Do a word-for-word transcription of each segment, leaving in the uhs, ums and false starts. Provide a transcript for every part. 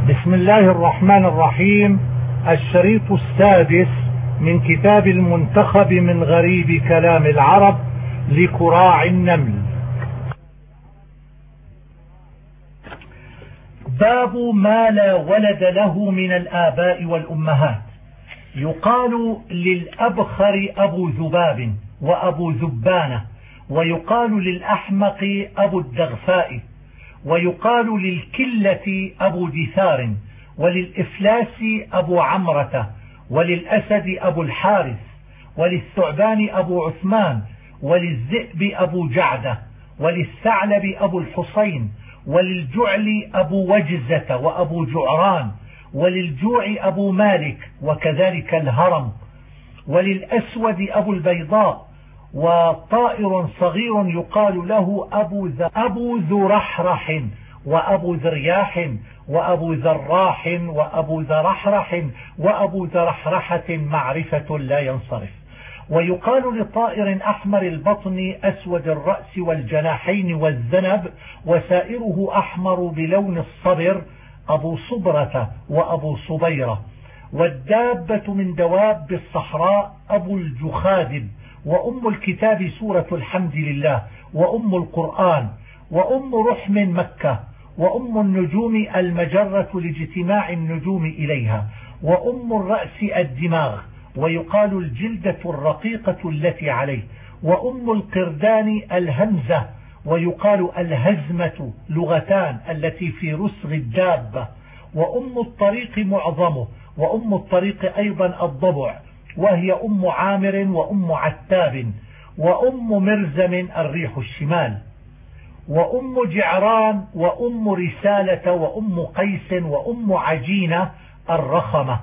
بسم الله الرحمن الرحيم. الشريط السادس من كتاب المنتخب من غريب كلام العرب لكراع النمل. باب ما لا ولد له من الآباء والأمهات. يقال للأبخر أبو ذباب وأبو ذبانة، ويقال للأحمق أبو الدغفاء، ويقال للكلة أبو دثار، وللإفلاس أبو عمرة، وللأسد أبو الحارث، وللثعبان أبو عثمان، وللذئب أبو جعدة، وللثعلب أبو الحصين، وللجعل أبو وجزة وأبو جعران، وللجوع أبو مالك، وكذلك الهرم، وللأسود أبو البيضاء. وطائر صغير يقال له أبو, أبو ذرحرح وأبو ذرياح وأبو ذراح وأبو ذرحرح وأبو ذرحرحة معرفة لا ينصرف. ويقال لطائر أحمر البطن أسود الرأس والجناحين والذنب وسائره أحمر بلون الصبر أبو صبرة وأبو صبيرة. والدابة من دواب الصحراء أبو الجخادب. وأم الكتاب سورة الحمد لله، وأم القرآن، وأم رحم مكة، وأم النجوم المجرة لاجتماع النجوم إليها، وأم الرأس الدماغ، ويقال الجلدة الرقيقة التي عليه، وأم القردان الهمزة، ويقال الهزمة، لغتان التي في رسغ الدابة. وأم الطريق معظمه، وأم الطريق أيضا الضبع، وهي أم عامر وأم عتاب، وأم مرزم الريح الشمال، وأم جعران، وأم رسالة، وأم قيس، وأم عجينة الرخمة،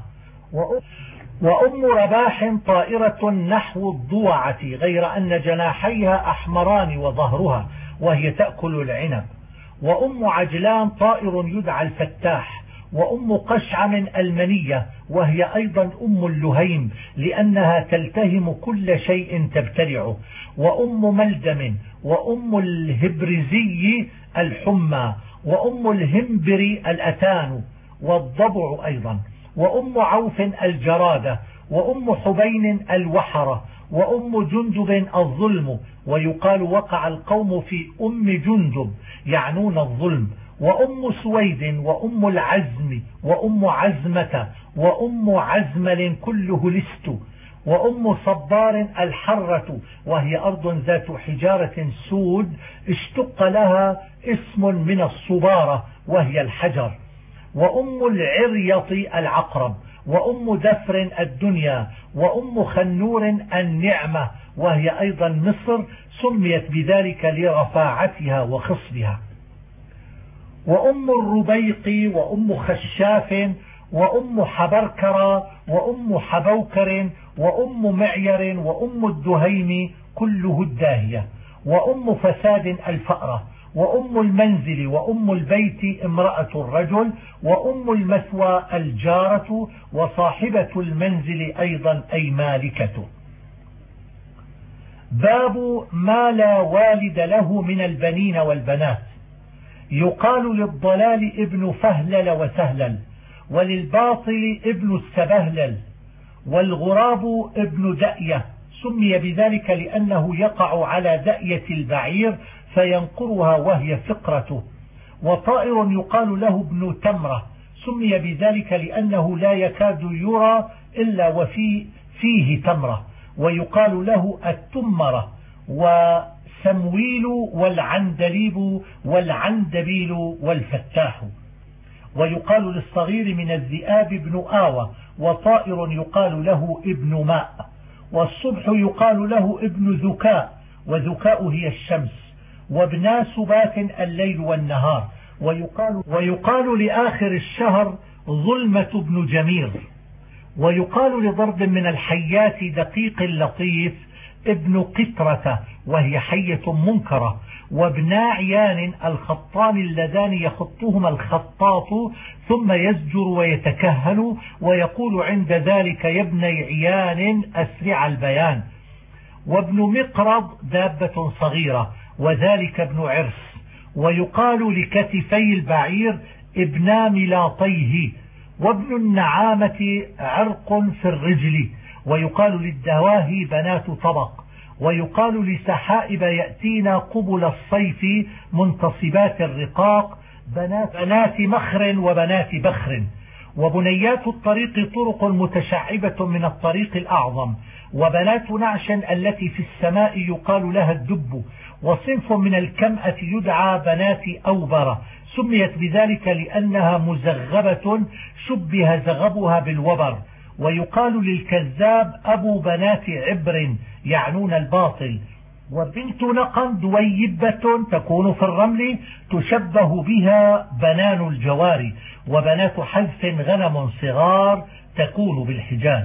وأم رباح طائرة نحو الضوعة غير أن جناحيها أحمران وظهرها وهي تأكل العنب. وأم عجلان طائر يدعى الفتاح. وأم قشعم المنية، وهي أيضا أم اللهيم لأنها تلتهم كل شيء تبتلعه. وأم ملدم، وأم الهبرزي الحمى، وأم الهمبري الأتان والضبع أيضا. وأم عوف الجرادة، وأم حبين الوحرة، وأم جندب الظلم، ويقال وقع القوم في أم جندب يعنون الظلم. وأم سويد، وأم العزم، وأم عزمة، وأم عزمل كله لست. وأم صبار الحرة، وهي أرض ذات حجارة سود اشتق لها اسم من الصبارة وهي الحجر. وأم العريط العقرب، وأم دفر الدنيا، وأم خنور النعمة، وهي أيضا مصر سميت بذلك لرفاعتها وخصبها. وأم الربيق، وأم خشاف، وأم حبركر، وأم حبوكر، وأم معير، وأم الدهيم كله الداهية. وأم فساد الفأرة، وأم المنزل، وأم البيت امرأة الرجل، وأم المثوى الجارة، وصاحبة المنزل أيضا أي مالكته. باب ما لا والد له من البنين والبنات. يقال للضلال ابن فهلل وسهلل، وللباطل ابن السبهلل، والغراب ابن دأية، سمي بذلك لأنه يقع على دأية البعير فينقرها وهي فقرته. وطائر يقال له ابن تمرة، سمي بذلك لأنه لا يكاد يرى إلا وفي فيه تمرة، ويقال له التمرة، وسمويل، والعندليب، والعندبيل، والفتاح. ويقال للصغير من الذئاب ابن آوى. وطائر يقال له ابن ماء. والصبح يقال له ابن ذكاء، وذكاء هي الشمس. وابنا سبات الليل والنهار. ويقال, ويقال لآخر الشهر ظلمة ابن جمير. ويقال لضرب من الحيات دقيق لطيف ابن قطرة، وهي حية منكرة. وابنا عيان الخطان اللذان يخطهما الخطاط ثم يزجر ويتكهن ويقول عند ذلك يا ابن عيان أسرع البيان. وابن مقرض دابة صغيرة، وذلك ابن عرس. ويقال لكتفي البعير ابنا ملاطيه، وابن النعامة عرق في الرجل، ويقال للدواهي بنات طبق، ويقال لسحائب يأتينا قبل الصيف منتصبات الرقاق بنات, بنات مخر وبنات بخر. وبنيات الطريق طرق متشعبة من الطريق الأعظم، وبنات نعش التي في السماء يقال لها الدب. وصنف من الكمأة يدعى بنات أوبر، سميت بذلك لأنها مزغبة شبه زغبها بالوبر. ويقال للكذاب أبو بنات عبر، يعنون الباطل. وبنت نقا دويبة تكون في الرمل، تشبه بها بنان الجوار. وبنات حذف غنم صغار، تكون بالحجاز.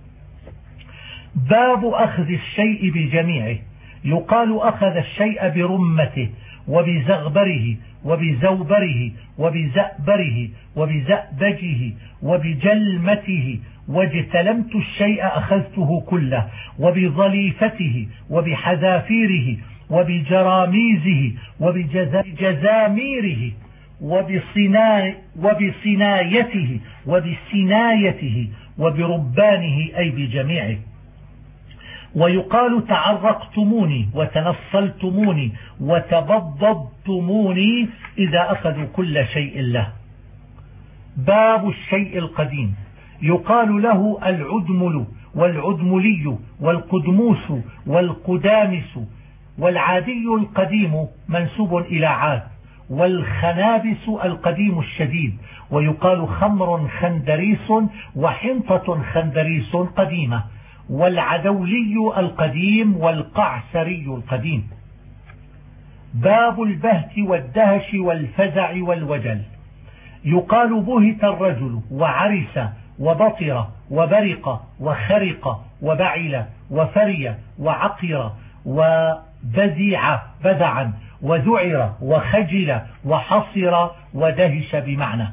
باب أخذ الشيء بجميعه، يقال أخذ الشيء برمته وبزغبره وبزوبره وبزأبره وبزأبجه وبجلمته. واجتلمت الشيء أخذته كله، وبظليفته وبحذافيره وبجراميزه وبجزاميره وبصنايته وبسنايته وبربانه، أي بجميعه. ويقال تعرقتموني وتنصلتموني وتبضضتموني إذا أخذوا كل شيء له. باب الشيء القديم، يقال له العدمل والعدملي والقدموس والقدامس. والعادي القديم منسوب إلى عاد، والخنابس القديم الشديد. ويقال خمر خندريس وحنطة خندريس قديمة. والعدولي القديم والقعسري القديم. باب البهت والدهش والفزع والوجل، يقال بهت الرجل وعرس وبطر وبرق وخرق وبعل وفري وعقر وبزع بزعا وذعر وخجل وحصر ودهش بمعنى.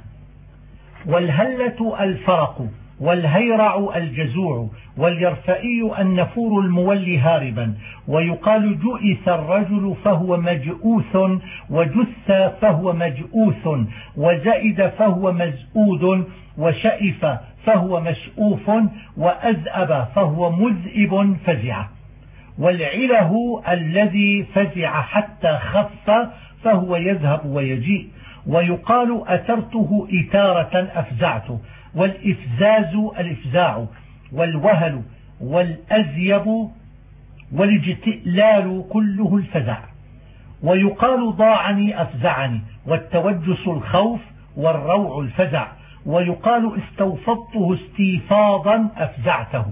والهلة الفرق، والهيرع الجزوع، واليرفئي النفور المولي هاربا. ويقال جؤث الرجل فهو مجؤوث، وجث فهو مجؤوث، وزائد فهو مزؤود، وشئف فهو مشؤوف، وأزأب فهو مذئب فزع. والعله الذي فزع حتى خف فهو يذهب ويجيء. ويقال أثرته إثارة أفزعته. والإفزاز الإفزاع، والوهل والأزيب والاجتئلال كله الفزع. ويقال ضاعني أفزعني، والتوجس الخوف، والروع الفزع. ويقال استوفضته استيفاضا أفزعته.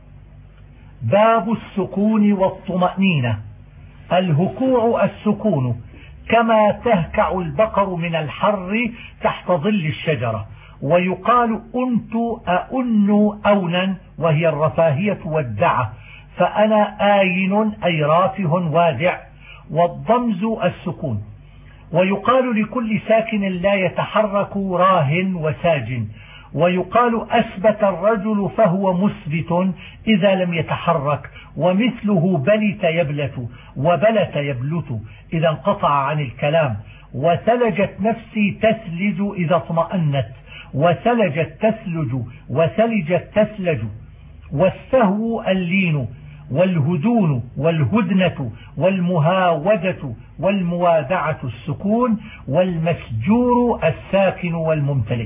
باب السكون والطمأنينة، الهكوع السكون، كما تهكع البقر من الحر تحت ظل الشجرة. ويقال أنت أأن أونا، وهي الرفاهية والدعة، فأنا آين أي رافه وادع. والضمز السكون. ويقال لكل ساكن لا يتحرك راه وساج. ويقال أثبت الرجل فهو مثبت إذا لم يتحرك، ومثله بلت يبلت وبلت يبلت إذا انقطع عن الكلام. وثلجت نفسي تثلج إذا اطمأنت، وثلجت تثلج وثلجت تثلج. والسهو اللين، والهدون والهدنة والمهاودة والموادعة السكون. والمسجور الساكن والممتلئ.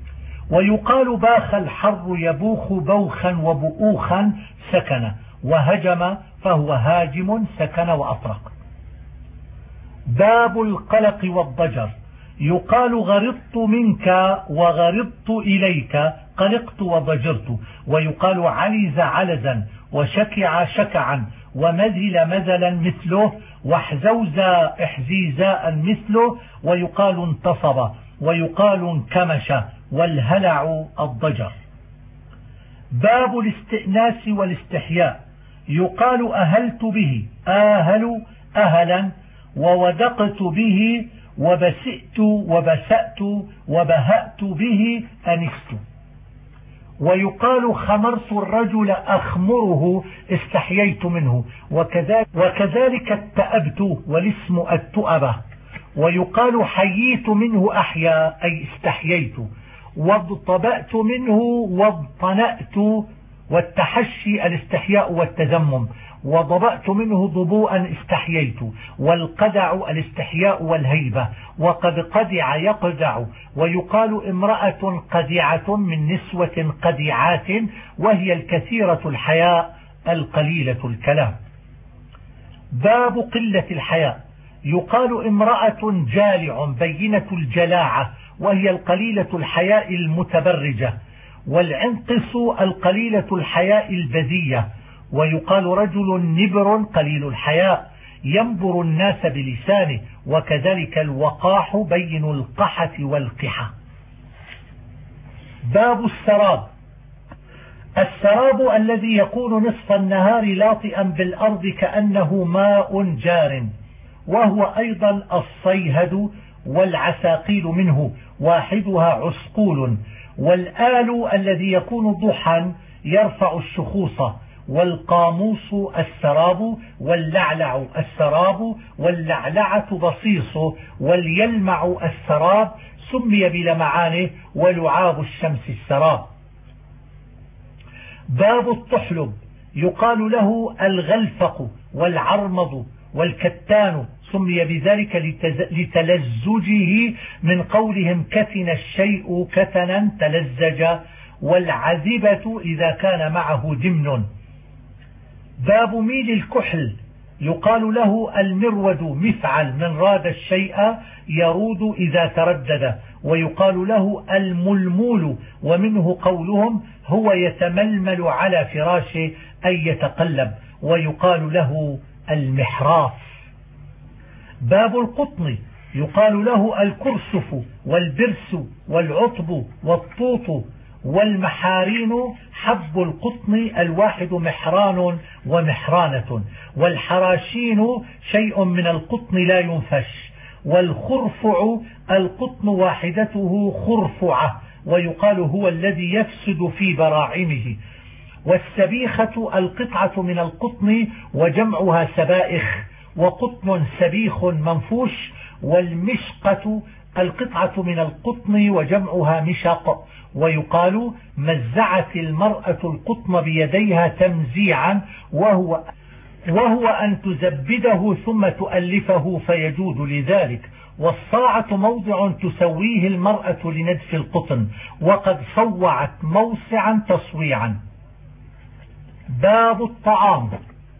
ويقال باخ الحر يبوخ بوخا وبؤوخا سكن. وهجم فهو هاجم سكن وأطرق. باب القلق والضجر، يقال غرضت منك وغرضت إليك، قلقت وضجرت. ويقال علز علزا، وشكع شكعا، ومذل مذلا مثله، واحزوز احزيزاء مثله. ويقال انتصب، ويقال انكمش. والهلع الضجر. باب الاستئناس والاستحياء، يقال أهلت به، آهل أهلا، وودقت به، وبسئت وبسأت، وبهأت به أنست. ويقال خمرت الرجل أخمره، استحييت منه. وكذلك, وكذلك التأبت، والاسم التؤبة. ويقال حييت منه أحيا أي استحييت، واضطبأت منه واضطنأت، والتحشي الاستحياء والتذمم، وضبأت منه ضبوءا استحييت، والقدع الاستحياء والهيبة، وقد قدع يقدع. ويقال امرأة قدعة من نسوة قدعات، وهي الكثيرة الحياء القليلة الكلام. باب قلة الحياء. يقال امرأة جالع بينة الجلاعة، وهي القليلة الحياء المتبرجة، والعنقص القليلة الحياء البذية. ويقال رجل نبر قليل الحياء ينبر الناس بلسانه، وكذلك الوقاح بين القحة والقحة. باب السراب. السراب الذي يكون نصف النهار لاطئا بالأرض كأنه ماء جار، وهو أيضا الصيهد والعساقيل منه، واحدها عسقول. والآل الذي يكون ضحى يرفع الشخوص، والقاموس السراب، واللعلع السراب، واللعلعة بصيص، واليلمع السراب، سمي بلمعانه، ولعاب الشمس السراب. باب الطحلب. يقال له الغلفق والعرمض والكتان، سمي بذلك لتلزجه من قولهم كتن الشيء كتنا تلزج، والعذبة إذا كان معه دمن. باب ميل الكحل. يقال له المرود مفعل من راد الشيء يرود إذا تردد. ويقال له الملمول، ومنه قولهم هو يتململ على فراشه أي يتقلب. ويقال له المحراف. باب القطن. يقال له الكرسف والبرس والعطب والطوط والمحارين. حب القطن الواحد محران ومحرانة، والحراشين شيء من القطن لا ينفش. والخرفع القطن واحدته خرفعة، ويقال هو الذي يفسد في براعمه. والسبيخة القطعة من القطن وجمعها سبائخ، وقطن سبيخ منفوش. والمشقة القطعة من القطن وجمعها مشق. ويقال مزعت المرأة القطن بيديها تمزيعا، وهو, وهو أن تزبده ثم تؤلفه فيجود لذلك. والصاعة موضع تسويه المرأة لندف القطن، وقد صوعت موسعا تصويعا. باب الطعام.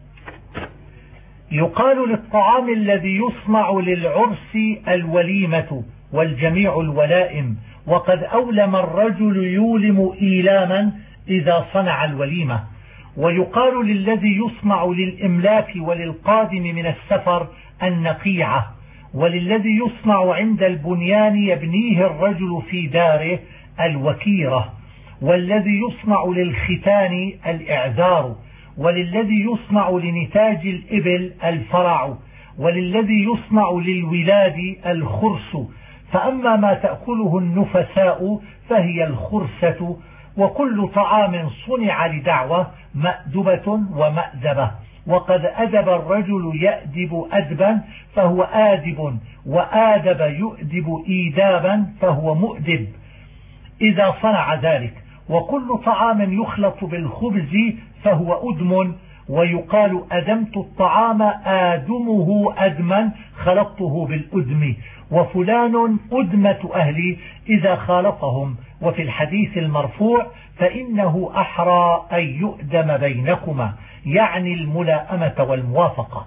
يقال للطعام الذي يصنع للعرس الوليمة والجميع الولائم، وقد أولم الرجل يولم إيلاما إذا صنع الوليمة. ويقال للذي يصنع للإملاك وللقادم من السفر النقيعة. وللذي يصنع عند البنيان يبنيه الرجل في داره الوكيرة. والذي يصنع للختان الإعذار. وللذي يصنع لنتاج الإبل الفرع. وللذي يصنع للولاد الخرس. فأما ما تأكله النفساء فهي الخرسة. وكل طعام صنع لدعوة مأدبة ومأدبة. وقد أدب الرجل يأدب أدبا فهو آدب، وآدب يؤدب إيدابا فهو مؤدب إذا صنع ذلك. وكل طعام يخلط بالخبز فهو أدم. ويقال أدمت الطعام آدمه أدما خلطته بالأدم. وفلان أدمة أهلي إذا خالطهم. وفي الحديث المرفوع فإنه أحرى أن يؤدم بينكما، يعني الملائمة والموافقة.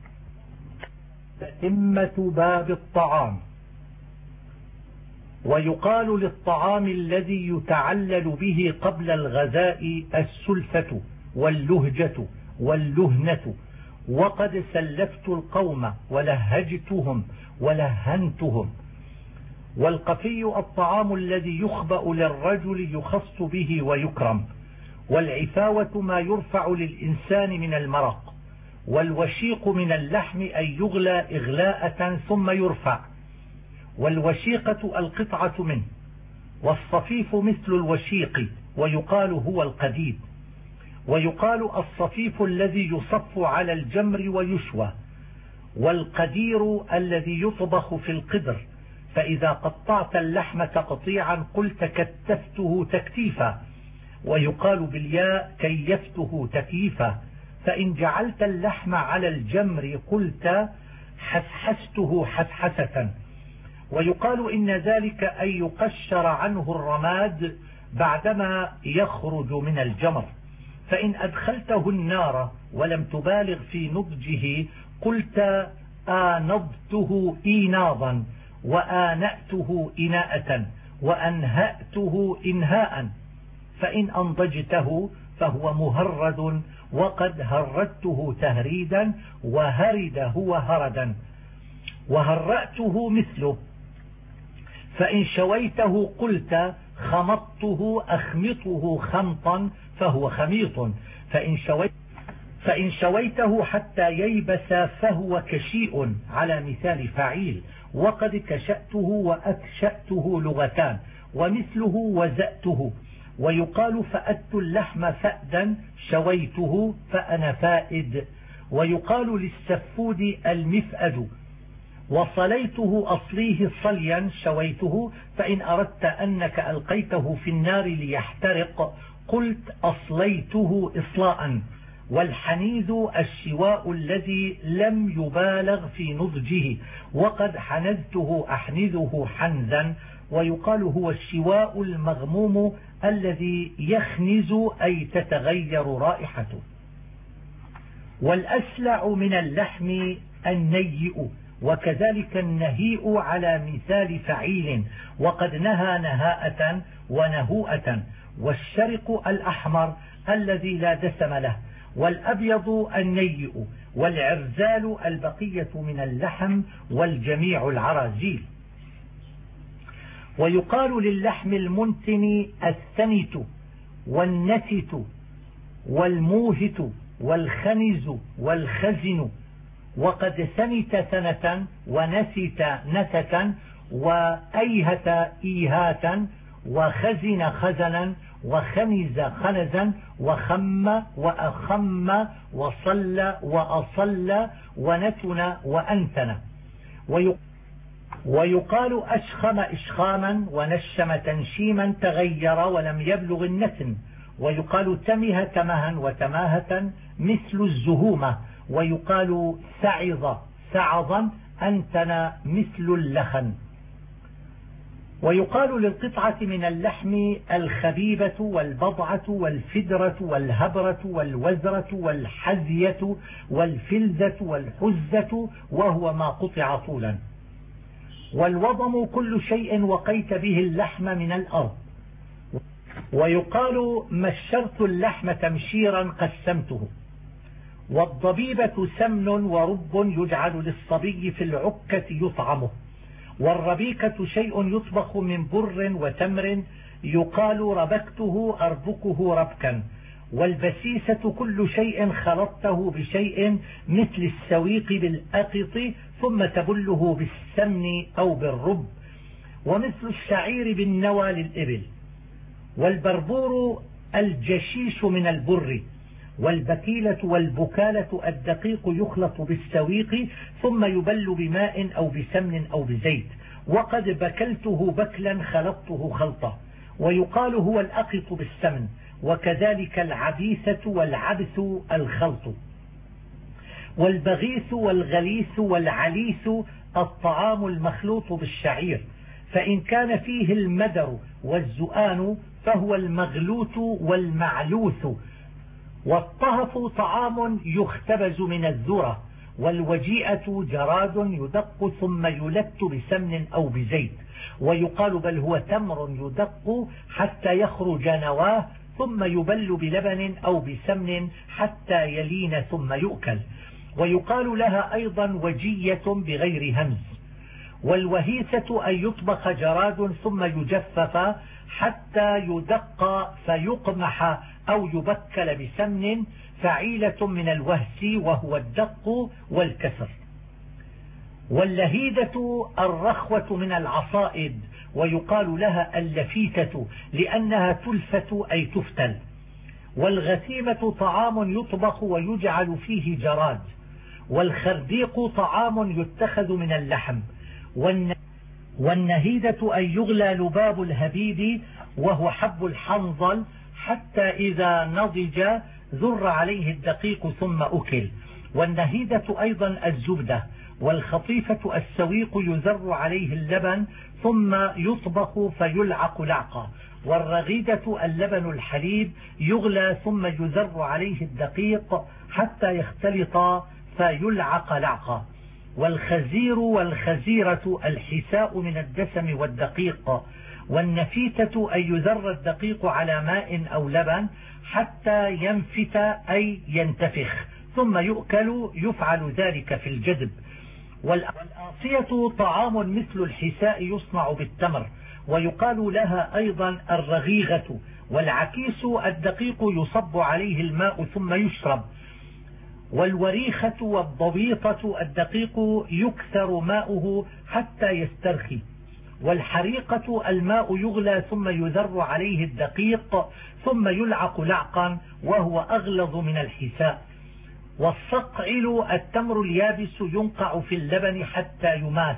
تتمة باب الطعام. ويقال للطعام الذي يتعلل به قبل الغذاء السلفة واللهجة واللهنة. وقد سلفت القوم ولهجتهم ولهنتهم. والقفي الطعام الذي يخبأ للرجل يخص به ويكرم. والعفاوة ما يرفع للإنسان من المرق. والوشيق من اللحم أن يغلى إغلاءة ثم يرفع. والوشيقة القطعة منه. والصفيف مثل الوشيق، ويقال هو القديد. ويقال الصفيف الذي يصف على الجمر ويشوى. والقدير الذي يطبخ في القدر، فإذا قطعت اللحم تقطيعا قلت كتفته تكتيفا، ويقال بالياء كيفته تكييفا. فإن جعلت اللحم على الجمر قلت حسحسته حسحسة. ويقال إن ذلك أن يقشر عنه الرماد بعدما يخرج من الجمر. فإن أدخلته النار ولم تبالغ في نضجه قلت آنضته إيناضا، وآنأته إناءة، وأنهأته إنهاء. فإن أنضجته فهو مهرد، وقد هردته تهريدا، وهرد هو هردا، وهرأته مثله. فإن شويته قلت خمطته أخمطه خمطا، فهو خميط. فإن شويته فإن شويته حتى ييبس فهو كشيء على مثال فعيل، وقد كشأته وأكشأته لغتان، ومثله وزأته. ويقال فأدت اللحم فأدا شويته فأنا فائد. ويقال للسفود المفأد. وصليته أصليه صليا شويته، فإن أردت أنك ألقيته في النار ليحترق قلت أصليته إصلاء. والحنيذ الشواء الذي لم يبالغ في نضجه، وقد حنذته أحنذه حنذا. ويقال هو الشواء المغموم الذي يخنز أي تتغير رائحته. والأسلع من اللحم النيئ، وكذلك النهيء على مثال فعيل، وقد نهى نهاءة ونهوءة. والشرق الأحمر الذي لا دسم له، والأبيض النيئ، والعرزال البقية من اللحم، والجميع العرازيل. ويقال للحم المنتن الثنت، والنتت، والموهت، والخنز، والخزن. وقد ثنت ثنة، ونست نستا، وأيهت إيهاتا، وخزن خزنا، وخنز خنزا، وخم وأخم، وصل وأصل، ونتن وأنتن. ويقال أشخم إشخاما، ونشم تنشيما تغير ولم يبلغ النتن. ويقال تمه تمها وتماهة مثل الزهومة. ويقال سعظ سعظا أنتن مثل اللخن. ويقال للقطعة من اللحم الخبيبة، والبضعة، والفدرة، والهبرة، والوزرة، والحزية، والفلزة، والحزة، وهو ما قطع طولا. والوضم كل شيء وقيت به اللحم من الأرض. ويقال مشرت اللحم تمشيرا قسمته. والضبيبة سمن ورب يجعل للصبي في العكة يطعمه. والربيكة شيء يطبخ من بر وتمر، يقال ربكته أربكه ربكا. والبسيسة كل شيء خلطته بشيء مثل السويق بالأقط ثم تبله بالسمن أو بالرب. ومثل الشعير بالنوى للإبل. والبربور الجشيش من البر. والبكيلة والبكالة الدقيق يخلط بالسويق ثم يبل بماء أو بسمن أو بزيت. وقد بكلته بكلا خلطته خلطة. ويقال هو الأقط بالسمن. وكذلك العبيثة والعبث الخلط. والبغيث والغليث والعليث الطعام المخلوط بالشعير، فإن كان فيه المدر والزؤان فهو المغلوث والمعلوث. والطهف طعام يختبز من الذرة. والوجيئة جراد يدق ثم يلت بسمن أو بزيت. ويقال بل هو تمر يدق حتى يخرج نواه ثم يبل بلبن أو بسمن حتى يلين ثم يؤكل. ويقال لها أيضا وجية بغير همز. والوهيثة أن يطبخ جراد ثم يجفف حتى يدق فيقمح أو يبكل بسمن، فعيلة من الوهس وهو الدق والكسر. واللهيدة الرخوة من العصائد، ويقال لها اللفيتة لأنها تلفت أي تفتل. والغثيمة طعام يطبخ ويجعل فيه جراد. والخرديق طعام يتخذ من اللحم. والنهيدة أن يغلى لباب الهبيد وهو حب الحنظل حتى إذا نضج ذر عليه الدقيق ثم أكل. والنهيدة أيضا الزبدة. والخطيفة السويق يذر عليه اللبن ثم يطبخ فيلعق لعقا. والرغيدة اللبن الحليب يغلى ثم يذر عليه الدقيق حتى يختلط فيلعق لعقا. والخزير والخزيرة الحساء من الدسم والدقيق. والنفيتة أن يذر الدقيق على ماء أو لبن حتى ينفت أي ينتفخ ثم يؤكل، يفعل ذلك في الجدب. والآصية طعام مثل الحساء يصنع بالتمر ويقال لها أيضا الرغيغة. والعكيس الدقيق يصب عليه الماء ثم يشرب. والوريخة والضبيطة الدقيق يكثر ماؤه حتى يسترخي. والحريقة الماء يغلى ثم يذر عليه الدقيق ثم يلعق لعقا وهو أغلظ من الحساء. والصقعل التمر اليابس ينقع في اللبن حتى يماس.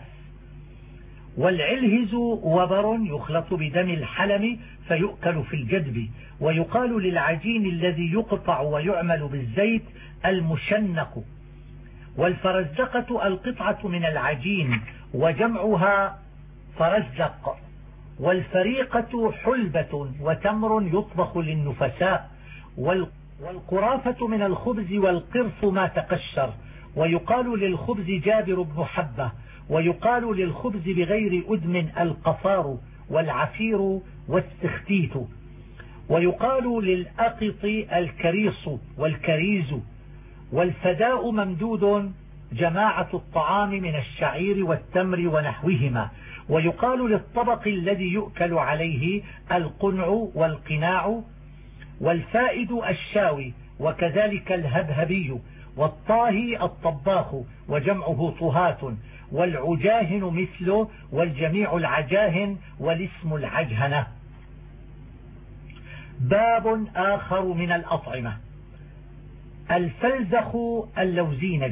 والعلهز وبر يخلط بدم الحلم فيؤكل في الجدب. ويقال للعجين الذي يقطع ويعمل بالزيت المشنق. والفرزدقة القطعة من العجين وجمعها فرزدق. والفريقة حلبة وتمر يطبخ للنفساء. والقرافة من الخبز والقرف ما تقشر. ويقال للخبز جابر بن حبة. ويقال للخبز بغير أدم القفار والعفير والسختيت. ويقال للأقط الكريص والكريز. والفداء ممدود جماعة الطعام من الشعير والتمر ونحوهما. ويقال للطبق الذي يؤكل عليه القنع والقناع. والفائد الشاوي وكذلك الهبهبي. والطاهي الطباخ وجمعه طهات. والعجاهن مثله والجميع العجاهن والاسم العجهنة. باب آخر من الأطعمة. الفلزخ اللوزينج.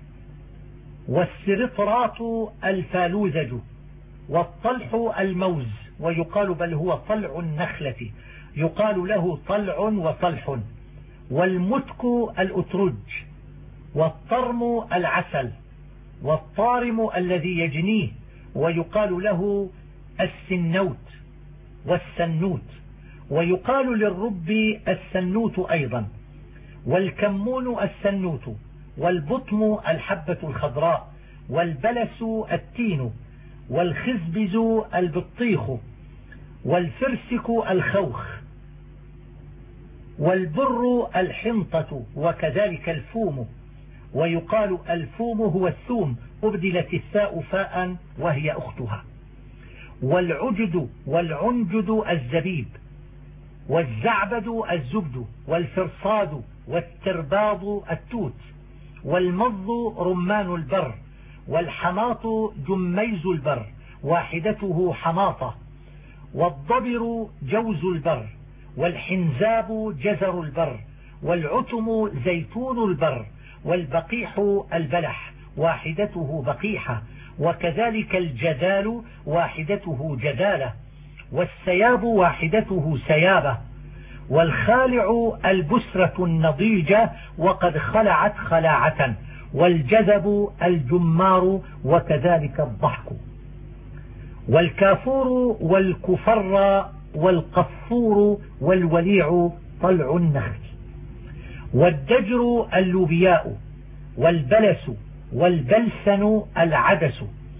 والسرطرات الفالوزج. والطلح الموز ويقال بل هو طلع النخلة يقال له طلع وطلح. والمتك الأترج. والطرم العسل. والطارم الذي يجنيه ويقال له السنوت والسنوت. ويقال للرب السنوت أيضا. والكمون السنوت. والبطم الحبة الخضراء. والبلس التين. والخزبز البطيخ. والفرسك الخوخ. والبر الحنطة وكذلك الفوم. ويقال الفوم هو الثوم أبدلت الثاء فاء وهي أختها. والعجد والعنجد الزبيب. والزعبد الزبد. والفرصاد والترباض التوت. والمض رمان البر. والحماط جميز البر واحدته حماطة. والضبر جوز البر. والحنزاب جزر البر. والعتم زيتون البر. والبقيح البلح واحدته بقيحة. وكذلك الجدال واحدته جدالة. والسياب واحدته سيابة. والخالع البسرة النضيجة وقد خلعت خلاعة. والجذب الجمار وكذلك الضحك. والكافور والكفر والقفور والوليع طلع النخل. والدجر اللوبياء. والبلس والبلسن العدس.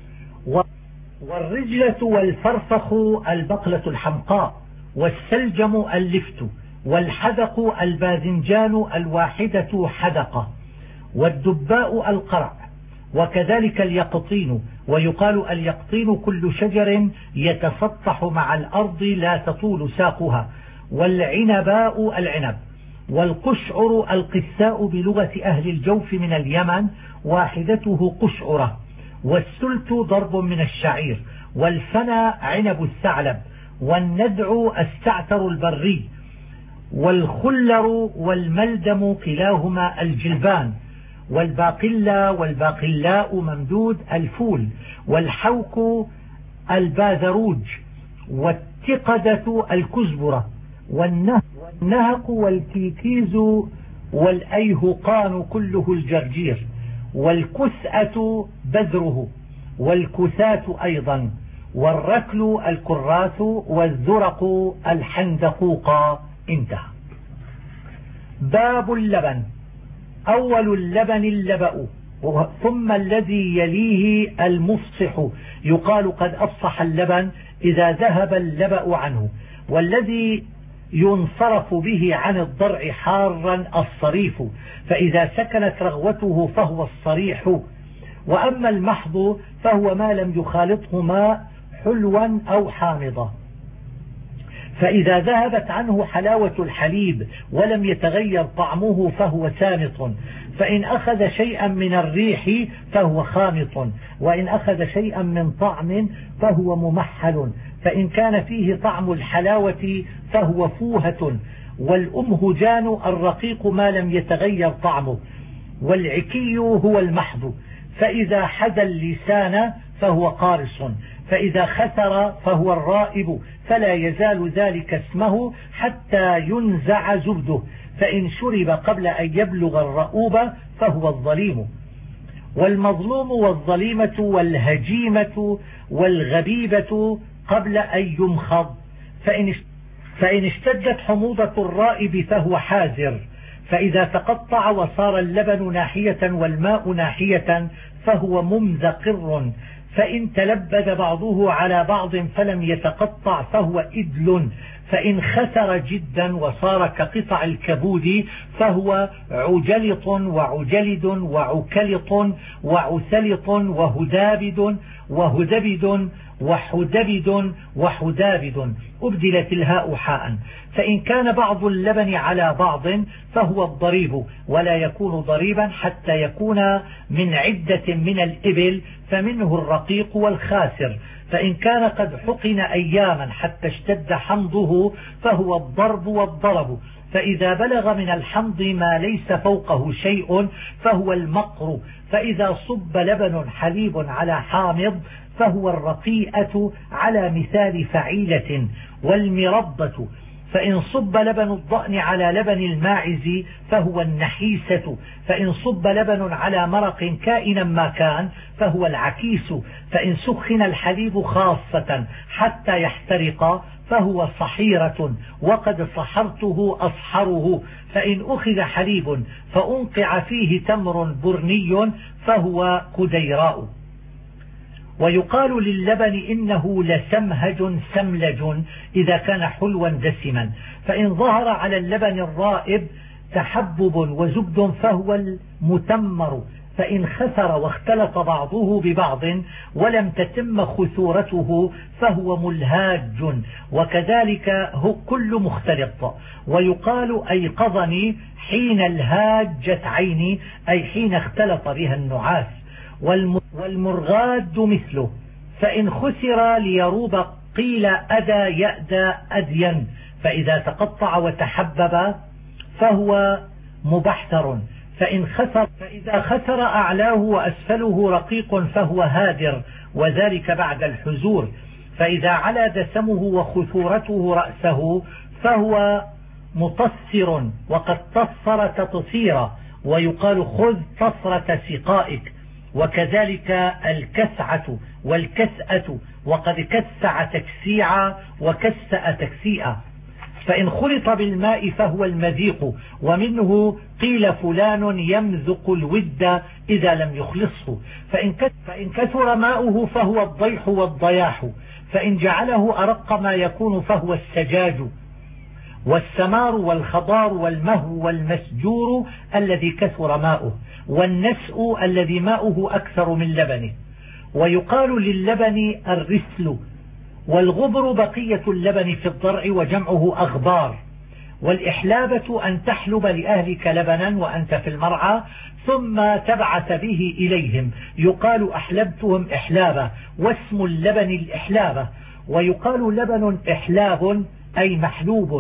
والرجلة والفرفخ البقلة الحمقاء. والسلجم اللفت. والحدق الباذنجان الواحدة حدقة. والدباء القرع. وكذلك اليقطين. ويقال اليقطين كل شجر يتسطح مع الأرض لا تطول ساقها. والعنباء العنب. والقشعر القساء بلغة أهل الجوف من اليمن واحدته قشعرة. والسلت ضرب من الشعير. والفنا عنب الثعلب. والندع السعتر البري. والخلر والملدم كلاهما الجلبان. والباقلة والباقلاء ممدود الفول، والحوك الباذروج، والتقدة الكزبرة، والنهق والكيكيز والأيهقان كله الجرجير، والكسأة بذره، والكسات أيضا، والركل الكراث، والزرق الحندقوق. انتهى. باب اللبن. أول اللبن اللبأ، ثم الذي يليه المفصح، يقال قد أفصح اللبن إذا ذهب اللبأ عنه، والذي ينصرف به عن الضرع حارا الصريف، فإذا سكنت رغوته فهو الصريح. وأما المحض فهو ما لم يخالطه ماء حلوا أو حامضا، فإذا ذهبت عنه حلاوة الحليب ولم يتغير طعمه فهو سامط، فإن أخذ شيئا من الريح فهو خامط، وإن أخذ شيئا من طعم فهو ممحل، فإن كان فيه طعم الحلاوة فهو فوهة. والأمهجان الرقيق ما لم يتغير طعمه، والعكي هو المحض، فإذا حذى اللسان فهو قارص، فإذا خثر فهو الرائب، فلا يزال ذلك اسمه حتى ينزع زبده، فإن شرب قبل أن يبلغ الرؤوب فهو الظليم. والمظلوم والظليمة والهجيمة والغبيبة قبل أن يمخض، فإن فإن اشتدت حموضة الرائب فهو حازر، فإذا تقطع وصار اللبن ناحية والماء ناحية فهو ممزقر، فإن تلبد بعضه على بعض فلم يتقطع فهو إدل، فإن خسر جدا وصار كقطع الكبود فهو عجلط وعجلد وعكلط وعسلط وهدابد وهدبد وحدبد وحدابد، أبدلت الهاء حاء. فإن كان بعض اللبن على بعض فهو الضريب، ولا يكون ضريبا حتى يكون من عدة من الإبل، فمنه الرقيق والخاسر. فإن كان قد حقن أياما حتى اشتد حمضه فهو الضرب والضرب، فإذا بلغ من الحمض ما ليس فوقه شيء فهو المقر، فإذا صب لبن حليب على حامض فهو الرقيئة على مثال فعيلة. والمرضة، فإن صب لبن الضأن على لبن الماعز فهو النحيسة، فإن صب لبن على مرق كائنا ما كان فهو العكيس، فإن سخن الحليب خاصة حتى يحترق فهو صحيرة، وقد صحرته أصحره، فإن أخذ حليب فأنقع فيه تمر برني فهو كديراء. ويقال للبن إنه لسمهج سملج إذا كان حلوا دسما، فإن ظهر على اللبن الرائب تحبب وزبد فهو المتمر، فإن خسر واختلط بعضه ببعض ولم تتم خثورته فهو ملهاج، وكذلك هو كل مختلط. ويقال أيقظني حين الهاجت عيني، أي حين اختلط بها النعاس. والمرغاد مثله، فإن خسر ليروب قيل أدى يأدى أديا، فإذا تقطع وتحبب فهو مبحتر، فإن خسر فإذا خسر أعلاه وأسفله رقيق فهو هادر، وذلك بعد الحزور. فإذا علا دسمه وخثورته رأسه فهو مطصر، وقد تصر تطصيرا، ويقال خذ تصرة سقائك. وكذلك الكسعة والكسأة، وقد كسع تكسيعا وكسأ تكسيئا. فإن خلط بالماء فهو المذيق، ومنه قيل فلان يمذق الود إذا لم يخلصه. فإن كثر ماؤه فهو الضيح والضياح، فإن جعله أرق ما يكون فهو السجاج. والسمار والخضار والمهو والمسجور الذي كثر ماؤه، والنسء الذي ماؤه أكثر من لبنه. ويقال للبن الرسل. والغبر بقية اللبن في الضرع وجمعه أغبار. والإحلابة أن تحلب لأهلك لبنا وأنت في المرعى ثم تبعث به إليهم، يقال أحلبتهم إحلابة، واسم اللبن الإحلابة. ويقال لبن إحلاب أي محلوب.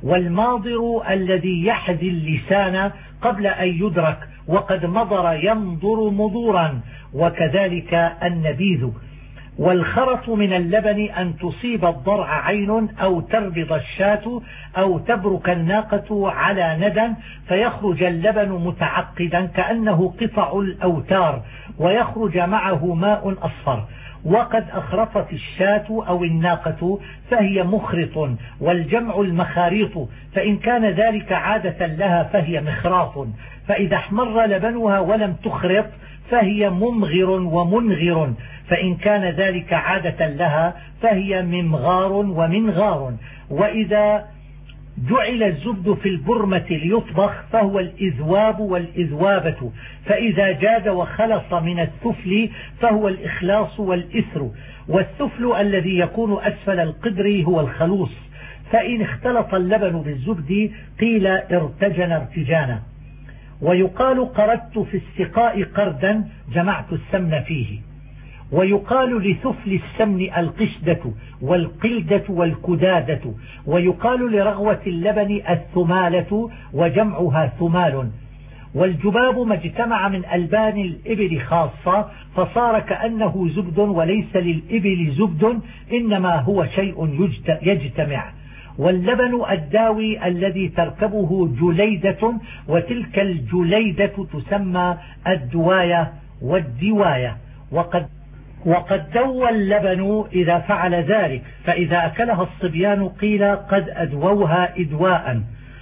والماضر الذي يحذي اللسان قبل أن يدرك وقد مضر يمضر مضورا، وكذلك النبيذ. والخرط من اللبن أن تصيب الضرع عين أو تربض الشاة أو تبرك الناقة على ندى فيخرج اللبن متعقدا كأنه قطع الأوتار ويخرج معه ماء أصفر. وقد أخرطت الشاة أو الناقة فهي مخرط، والجمع المخاريط، فإن كان ذلك عادة لها فهي مخراط. فإذا احمر لبنها ولم تخرط فهي ممغر ومنغر، فإن كان ذلك عادة لها فهي ممغار ومنغار. وإذا جعل الزبد في البرمة ليطبخ فهو الإذواب والإذوابة، فإذا جاد وخلص من الثفل فهو الإخلاص والإثر. والثفل الذي يكون أسفل القدر هو الخلوص. فإن اختلط اللبن بالزبد قيل ارتجن ارتجانا. ويقال قردت في السقاء قردا جمعت السمن فيه. ويقال لثفل السمن القشدة والقلدة والكدادة. ويقال لرغوة اللبن الثمالة وجمعها ثمال. والجباب ما اجتمع من ألبان الإبل خاصة فصار كأنه زبد وليس للإبل زبد، إنما هو شيء يجتمع. واللبن الداوي الذي تركبه جليدة، وتلك الجليدة تسمى الدواية والدواية. وقد وقد دوى اللبن إذا فعل ذلك، فإذا أكلها الصبيان قيل قد أدووها إدواء.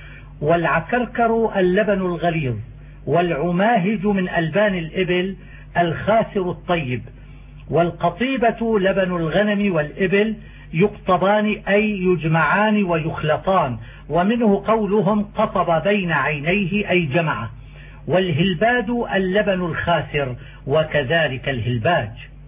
والعكركر اللبن الغليظ. والعماهج من ألبان الإبل الخاسر الطيب. والقطيبة لبن الغنم والإبل يقطبان أي يجمعان ويخلطان، ومنه قولهم قطب بين عينيه أي جمع. والهلباد اللبن الخاسر، وكذلك الهلباج.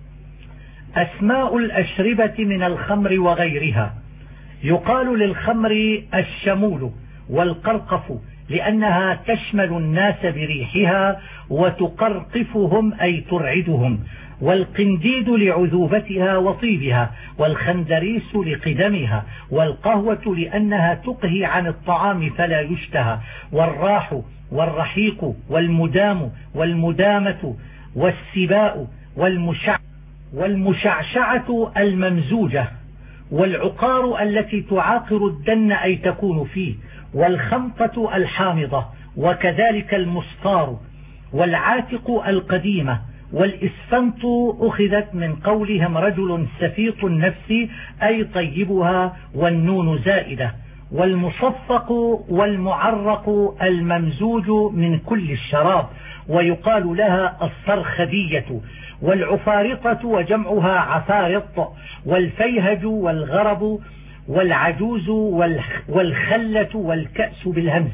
أسماء الأشربة من الخمر وغيرها. يقال للخمر الشمول والقرقف لأنها تشمل الناس بريحها وتقرقفهم أي ترعدهم. والقنديد لعذوبتها وطيبها. والخندريس لقدمها. والقهوة لأنها تقهي عن الطعام فلا يشتهى. والراح والرحيق والمدام والمدامة والسباء والمشع والمشعشعة الممزوجة. والعقار التي تعاقر الدن أي تكون فيه. والخمطة الحامضة، وكذلك المسطار. والعاتق القديمة. والإسفنط أخذت من قولهم رجل سفيط النفس أي طيبها، والنون زائدة. والمصفق والمعرق الممزوج من كل الشراب، ويقال لها الصرخدية. والعفارطة وجمعها عفارط. والفيهج والغرب والعجوز والخلة والكأس بالهمس.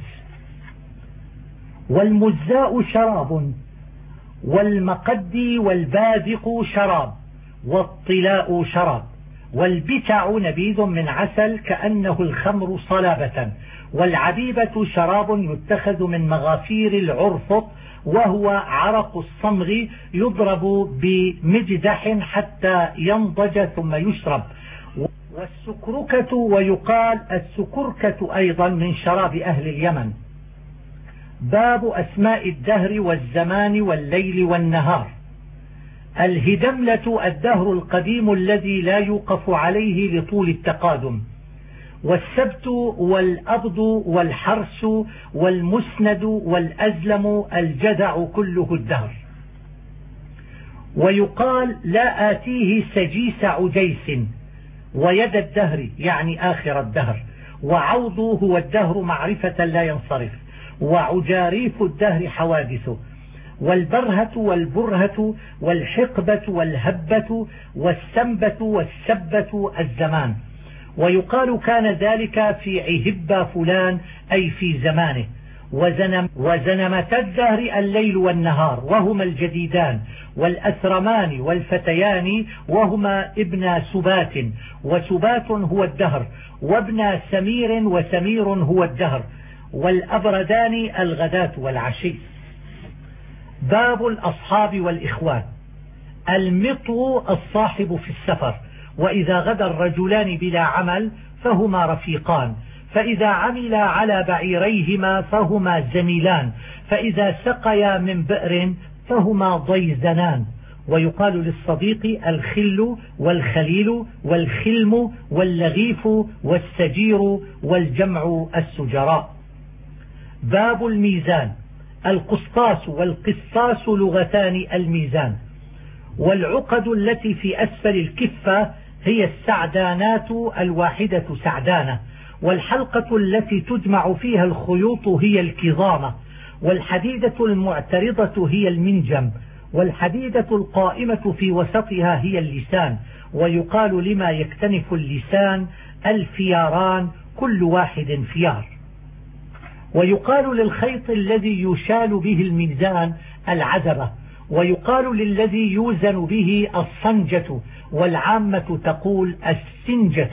والمزاء شراب. والمقدي والباذق شراب. والطلاء شراب. والبتع نبيذ من عسل كأنه الخمر صلابة. والعبيبة شراب يتخذ من مغافير العرفط، وهو عرق الصمغ يضرب بمجدح حتى ينضج ثم يشرب. والسكركة، ويقال السكركة أيضا من شراب أهل اليمن. باب أسماء الدهر والزمان والليل والنهار. الهدملة الدهر القديم الذي لا يوقف عليه لطول التقادم. والسبت والأبض والحرس والمسند والأزلم الجدع كله الدهر. ويقال لا آتيه سجيس عجيس. ويد الدهر يعني آخر الدهر. وعوض هو الدهر معرفة لا ينصرف. وعجاريف الدهر حوادثه. والبرهة والبرهة والحقبة والهبة والسنبة والسبة الزمان. ويقال كان ذلك في عهب فلان أي في زمانه. وزنم وزنمة الدهر الليل والنهار وهما الجديدان. والأثرمان والفتيان وهما ابن سبات، وسبات هو الدهر، وابن سمير وسمير هو الدهر. والأبردان الغداة والعشي. باب الأصحاب والإخوان. المطو الصاحب في السفر، وإذا غدا الرجلان بلا عمل فهما رفيقان. فإذا عملا على بعيريهما فهما زميلان، فإذا سقيا من بئر فهما ضيزنان. ويقال للصديق الخل والخليل والخلم واللغيف والسجير والجمع السجراء. باب الميزان. القسطاس والقسطاس لغتان الميزان. والعقد التي في أسفل الكفة هي السعدانات الواحدة سعدانة، والحلقة التي تجمع فيها الخيوط هي الكظامة، والحديدة المعترضة هي المنجم، والحديدة القائمة في وسطها هي اللسان. ويقال لما يكتنف اللسان الفياران، كل واحد فيار. ويقال للخيط الذي يشال به الميزان العزبة، ويقال للذي يوزن به الصنجة، والعامة تقول السنجة.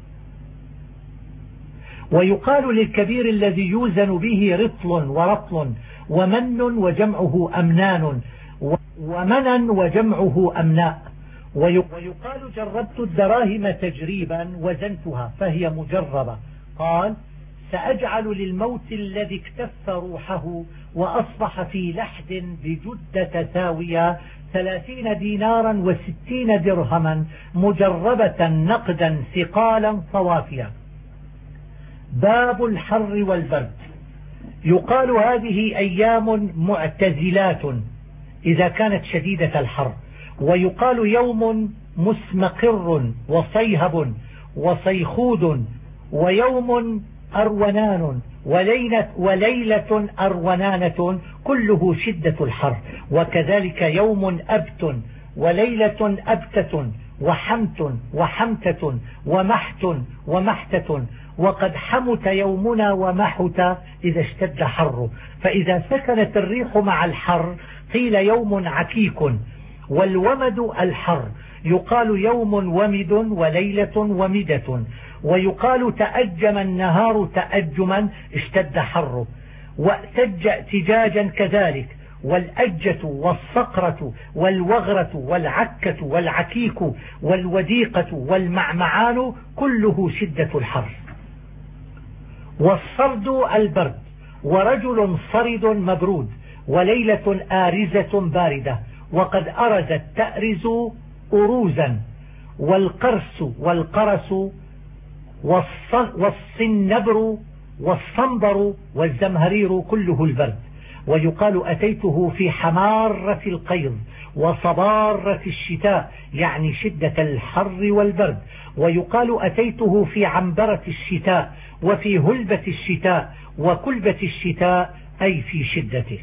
ويقال للكبير الذي يوزن به رطل ورطل، ومن وجمعه أمنان، ومنن وجمعه أمناء. ويقال جربت الدراهم تجريبا وزنتها فهي مجربة. قال سأجعل للموت الذي اكتف روحه وأصبح في لحد بجدة ثاوية ثلاثين دينارا وستين درهما مجربة نقدا ثقالا صوافيا. باب الحر والبرد. يقال هذه أيام معتزلات إذا كانت شديدة الحر. ويقال يوم مسمقر وصيهب وصيخود، ويوم أرونان، وليلة, وليلة أرونانة، كله شدة الحر. وكذلك يوم أبت وليلة أبتة وحمت وحمتة ومحت ومحتة. وقد حمت يومنا ومحت إذا اشتد حره. فإذا سكنت الريح مع الحر قيل يوم عكيك. والومد الحر، يقال يوم ومد وليلة ومدة. ويقال تأجم النهار تأجما اشتد حره. واتج اتجاجا كذلك. والأجة والصقرة والوغرة والعكة والعكيك والوديقة والمعمعان كله شدة الحر. والصرد البرد، ورجل صرد مبرود، وليلة آرزة باردة. وقد أرزت تأرز أروزا. والقرس والقرس والصنبر والصنبر والزمهرير كله البرد. ويقال أتيته في حمارة القيظ وصبارة الشتاء، يعني شدة الحر والبرد. ويقال أتيته في عنبرة الشتاء وفي هلبة الشتاء وكلبة الشتاء، أي في شدته.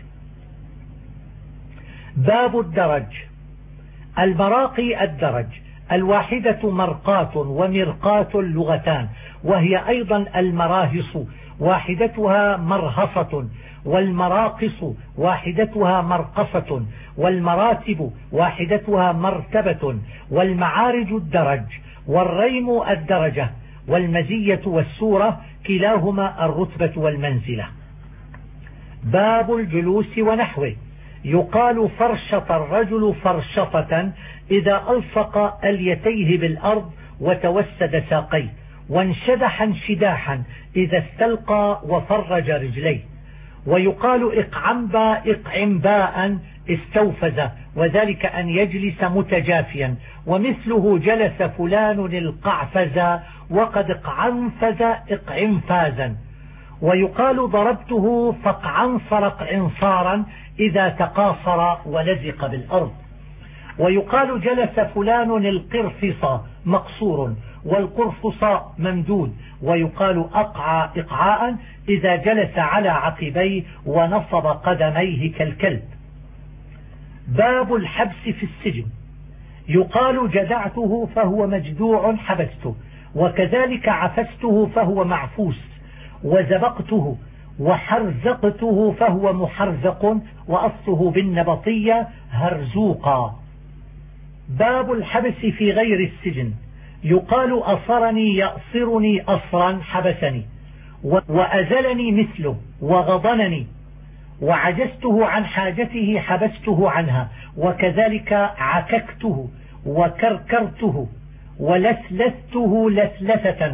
باب الدرج. المراقي الدرج، الواحدة مرقاة ومرقاة لغتان، وهي أيضا المراهص واحدتها مرهصة، والمراقص واحدتها مرقصة، والمراتب واحدتها مرتبة، والمعارج الدرج، والريم الدرجة، والمزية والسورة كلاهما الرتبة والمنزلة. باب الجلوس ونحوه. يقال فرشط الرجل فرشطة إذا ألصق اليتيه بالأرض وتوسد ساقيه، وانشدح انشداحا إذا استلقى وفرج رجليه. ويقال اقعنبا اقعنباء استوفز، وذلك أن يجلس متجافيا. ومثله جلس فلان القعفز، وقد اقعنفز اقعنفازا. ويقال ضربته فاقعنصر اقعنصارا إذا تقاصر ولزق بالأرض. ويقال جلس فلان القرفص مقصور، والقرفصاء ممدود. ويقال أقعى إقعاء إذا جلس على عقبيه ونصب قدميه كالكلب. باب الحبس في السجن. يقال جدعته فهو مجدوع حبسته، وكذلك عفسته فهو معفوس، وزبقته وحرزقته فهو محرزق، وأصله بالنبطية هرزوقا. باب الحبس في غير السجن. يقال أصرني يأصرني أصرا حبسني، وأزلني مثله، وغضنني، وعجزته عن حاجته حبسته عنها. وكذلك عككته وكركرته ولثلثته لثلثة،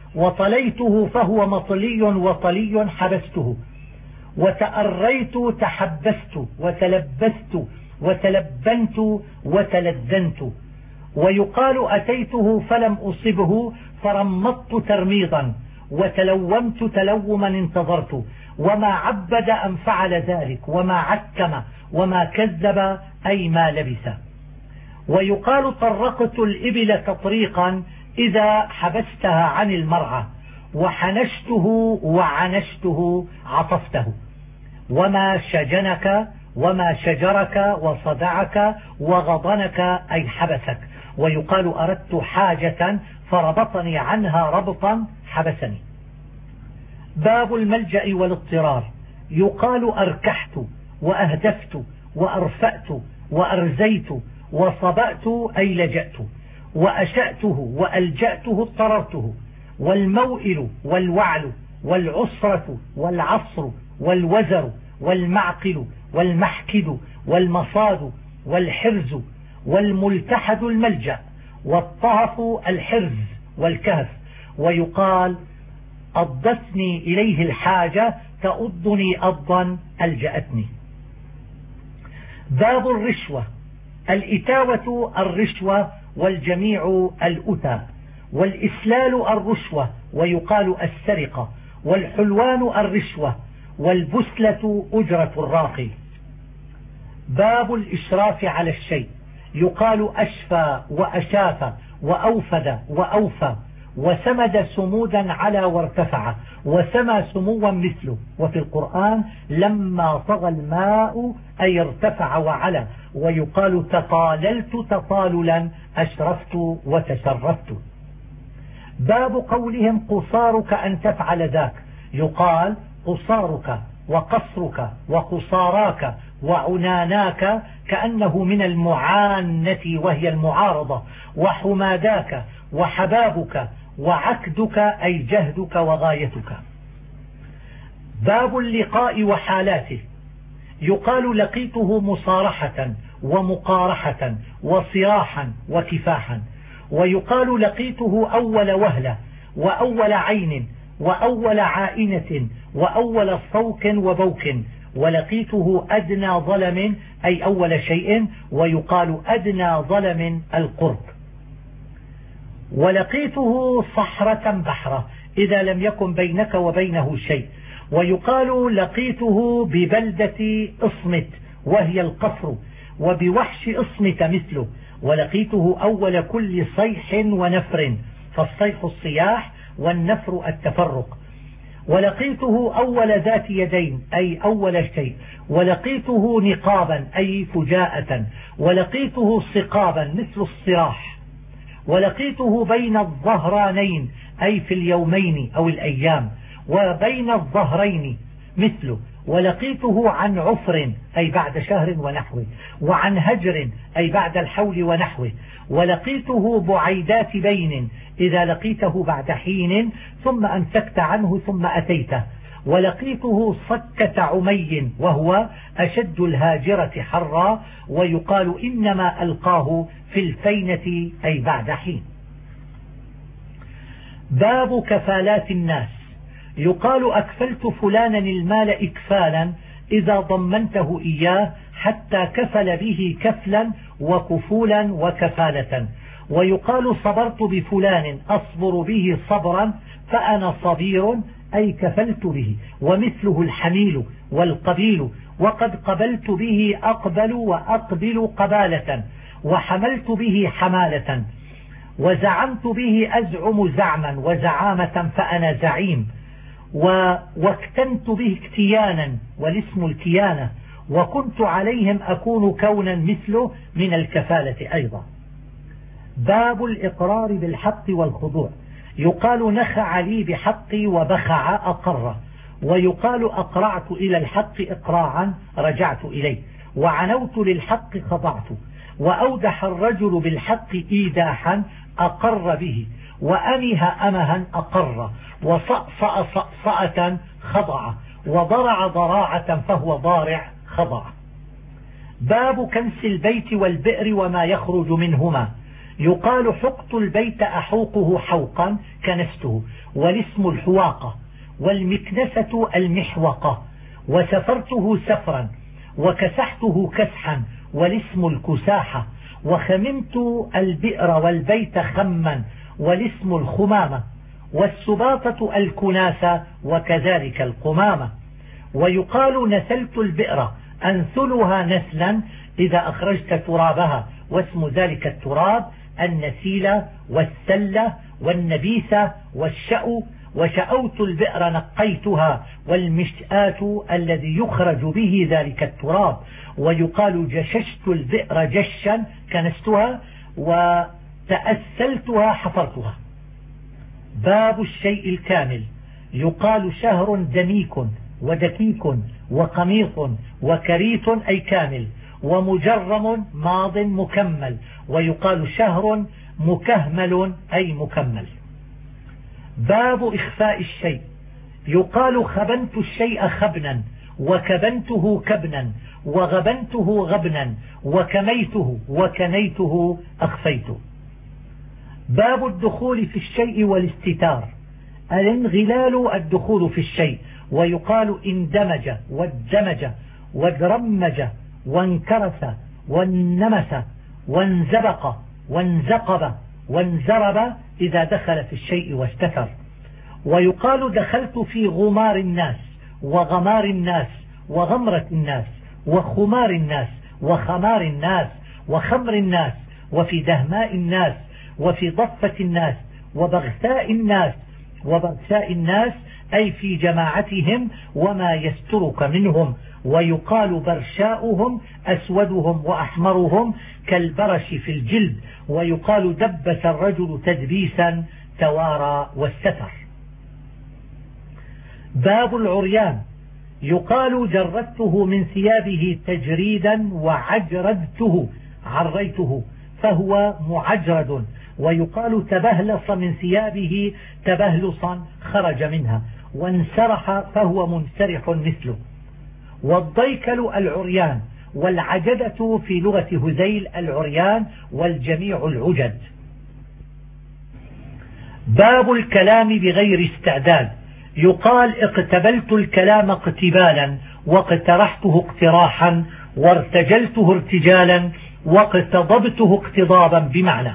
وطليته فهو مطلي وطلي حبسته، وتأريت تحبست وتلبست وتلبنت وتلذنت. ويقال أتيته فلم أصبه فرمضت ترميضا وتلومت تلوما انتظرت. وما عبد أن فعل ذلك وما عكم وما كذب أي ما لبس. ويقال طرقت الإبل تطريقا إذا حبستها عن المرعى، وحنشته وعنشته عطفته. وما شجنك وما شجرك وصدعك وغضنك أي حبسك. ويقال أردت حاجة فربطني عنها ربطا حبسني. باب الملجأ والاضطرار. يقال أركحت وأهدفت وأرفأت وأرزيت وصبأت أي لجأت، وأشأته وألجأته اضطررته. والموئل والوعل والعسرة والعصر والوزر والمعقل والمحكد والمصاد والحرز والملتحد الملجأ، والطهف الحرز والكهف. ويقال أضتني إليه الحاجة تأضني أضا ألجأتني. باب الرشوة. الإتاوة الرشوة والجميع الأتى، والإسلال الرشوة ويقال السرقة، والحلوان الرشوة، والبسلة أجرة الراقي. باب الإشراف على الشيء. يقال أشفى وأشاف وأوفد وأوفى، وسمد سمودا على وارتفع، وسمى سموا مثله. وفي القرآن لما طغى الماء أي ارتفع وعلى. ويقال تطاللت تطاللا أشرفت وتشرفت. باب قولهم قصارك أن تفعل ذاك. يقال قصارك وقصرك وقصاراك وعناناك كأنه من المعانة وهي المعارضة، وحماداك وحبابك وعكدك أي جهدك وغايتك. باب اللقاء وحالاته. يقال لقيته مصارحة ومقارحة وصراحا وكفاحا. ويقال لقيته أول وهلة وأول عين وأول عائنة وأول صوك وبوك. ولقيته أدنى ظلم أي أول شيء. ويقال أدنى ظلم القرب. ولقيته صحرة بحرة إذا لم يكن بينك وبينه شيء. ويقال لقيته ببلدة إصمت وهي القصر، وبوحش إصمت مثله. ولقيته أول كل صيح ونفر، فالصيح الصياح والنفر التفرق. ولقيته أول ذات يدين أي أول شيء. ولقيته نقابا أي فجاءة. ولقيته صقابا مثل الصراح. ولقيته بين الظهرانين أي في اليومين أو الأيام، وبين الظهرين مثله. ولقيته عن عفر أي بعد شهر ونحوه، وعن هجر أي بعد الحول ونحوه. ولقيته بعيدات بين إذا لقيته بعد حين ثم أمسكت عنه ثم أتيته. ولقيته صكة عمي وهو أشد الهاجرة حرا. ويقال إنما ألقاه في الفينة أي بعد حين. باب كفالات الناس. يقال أكفلت فلانا المال إكفالا إذا ضمنته إياه حتى كفل به كفلا وكفولا وكفالة. ويقال صبرت بفلان أصبر به صبرا فأنا صبير أي كفلت به. ومثله الحميل والقبيل. وقد قبلت به أقبل وأقبل قبالة، وحملت به حمالة. وزعمت به أزعم زعما وزعامة فأنا زعيم. واكتنت به اكتيانا والاسم الكيانة. وكنت عليهم أكون كونا مثله من الكفالة أيضا. باب الإقرار بالحق والخضوع. يقال نخع لي بحقي وبخع أقر. ويقال أقرعت إلى الحق إقراعا رجعت إليه. وعنوت للحق خضعت. وأودح الرجل بالحق إيداحا أقر به. وأمه أمها أقر. وصأصأ صأصأة خضع. وضرع ضراعة فهو ضارع خضع. باب كنس البيت والبئر وما يخرج منهما. يقال حقت البيت أحوقه حوقا كنسته، والاسم الحواقة، والمكنسة المحوقة، وسفرته سفرا، وكسحته كسحا، والاسم الكساحة، وخممت البئر والبيت خما، والاسم الخمامة، والسباطة الكناسة، وكذلك القمامة. ويقال نسلت البئر أنثلها نسلا إذا أخرجت ترابها، واسم ذلك التراب النسيلة والسلة والنبيسة والشأو. وشأوت البئر نقيتها، والمشآة الذي يخرج به ذلك التراب. ويقال جششت البئر جشا كنستها، وتأسلتها حفرتها. باب الشيء الكامل. يقال شهر دميك ودكيك وقميص وكريت أي كامل، ومجرم ماض مكمل. ويقال شهر مكهمل أي مكمل. باب إخفاء الشيء. يقال خبنت الشيء خبنا، وكبنته كبنا، وغبنته غبنا، وكميته وكنيته أخفيته. باب الدخول في الشيء والاستتار. الانغلال الدخول في الشيء، ويقال اندمج واندمج وادرمج وانكرس وانمس وانزبق وانزقب وانزرب إذا دخل في الشيء واستتر. ويقال دخلت في غمار الناس وغمار الناس وغمرة الناس وخمار الناس وخمار الناس وخمر الناس، وفي دهماء الناس، وفي ضفة الناس، وبغثاء الناس وبغثاء الناس أي في جماعتهم وما يسترك منهم. ويقال برشاؤهم أسودهم وأحمرهم كالبرش في الجلد. ويقال دبس الرجل تدبيسا توارى واستتر. باب العريان. يقال جردته من ثيابه تجريدا وعجردته عريته فهو معجرد. ويقال تبهلص من ثيابه تبهلصا خرج منها، وانسرح فهو منسرح مثله. والضيكل العريان، والعجدة في لغة هذيل العريان، والجميع العجد. باب الكلام بغير استعداد. يقال اقتبلت الكلام اقتبالا، واقترحته اقتراحا، وارتجلته ارتجالا، واقتضبته اقتضابا بمعنى.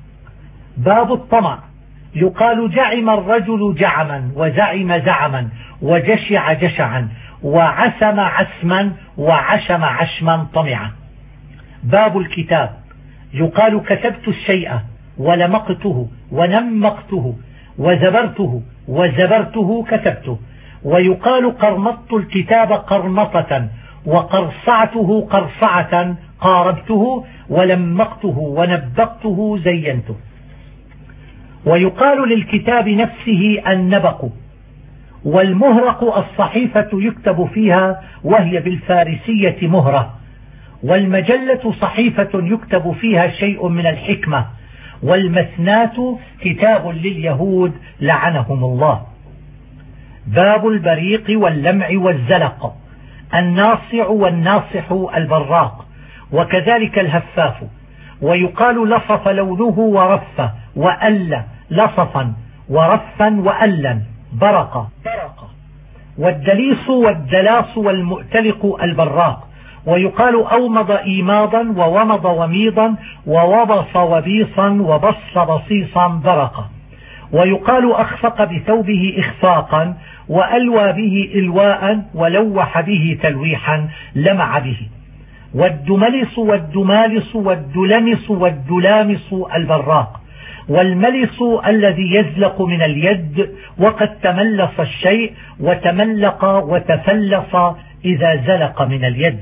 باب الطمع. يقال جعم الرجل جعما، وزعم زعما، وجشع جشعا، وعسم عسما، وعشم عشما طمعا. باب الكتاب. يقال كتبت الشيء ولمقته ونمقته وزبرته وزبرته كتبته. ويقال قرمطت الكتاب قرمطة، وقرصعته قرصعة قاربته، ولمقته ونبقته زينته. ويقال للكتاب نفسه النبق. والمهرق الصحيفة يكتب فيها وهي بالفارسية مهرة. والمجلة صحيفة يكتب فيها شيء من الحكمة. والمثناة كتاب لليهود لعنهم الله. باب البريق واللمع والزلق. الناصع والناصح البراق، وكذلك الهفاف. ويقال لصف لونه ورف، وأل لصفا ورفا وألا برق. والدليس والدلاس والمؤتلق البراق. ويقال أومض إيماضا، وومض وميضا، ووبص وبيصا، وبص بصيصا برقا. ويقال أخفق بثوبه إخفاقا، وألوى به إلواء، ولوح به تلويحا لمع به. والدملس والدمالس والدلمس والدلامس البراق. والملس الذي يزلق من اليد، وقد تملص الشيء وتملق وتفلص إذا زلق من اليد.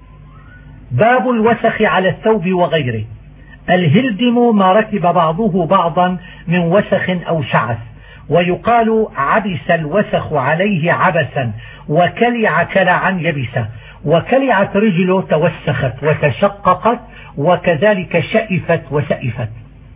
باب الوسخ على الثوب وغيره. الهلدم ما ركب بعضه بعضا من وسخ أو شعث. ويقال عبس الوسخ عليه عبسا، وكلع كلعا يبسا. وكلعت رجله توسخت وتشققت، وكذلك شئفت وسئفت.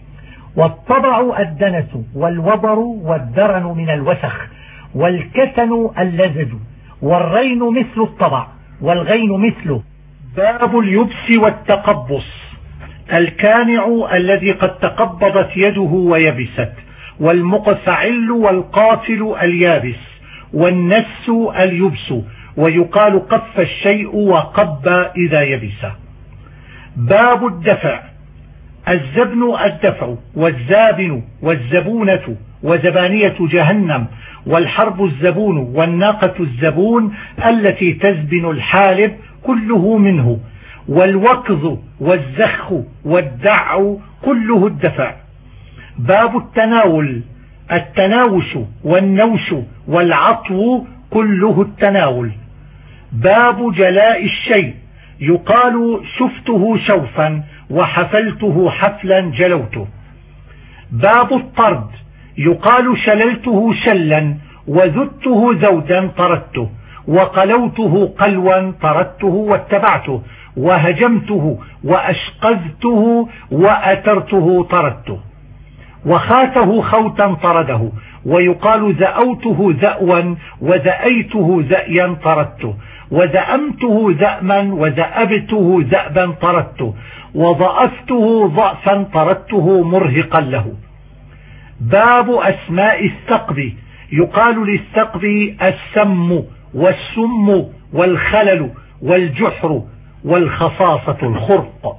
والطبع الدنس والوبر والدرن من الوسخ. والكسن اللزج. والرين مثل الطبع والغين مثله. باب اليبس والتقبص. الكانع الذي قد تقبضت يده ويبست، والمقفعل والقافل اليابس، والنس اليبس، ويقال قف الشيء وقب إذا يبس. باب الدفع. الزبن الدفع، والزابن والزبونة وزبانية جهنم، والحرب الزبون، والناقة الزبون التي تزبن الحالب كله منه، والوكظ والزخ والدع كله الدفع. باب التناول. التناوش والنوش والعطو كله التناول. باب جلاء الشيء. يقال شفته شوفا وحفلته حفلا جلوته. باب الطرد. يقال شللته شلا وذدته ذودا طردته، وقلوته قلوا طردته واتبعته، وهجمته وأشقذته وأترته طردته، وخاته خوتا طرده، ويقال ذأوته ذأوا وذأيته ذأيا طردته، وذأمته ذأما وذأبته ذأبا طردته، وضأفته ضأفا طردته مرهقا له. باب أسماء الثقب. يقال للثقب السم والسم والخلل والجحر والخصاصة الخرق.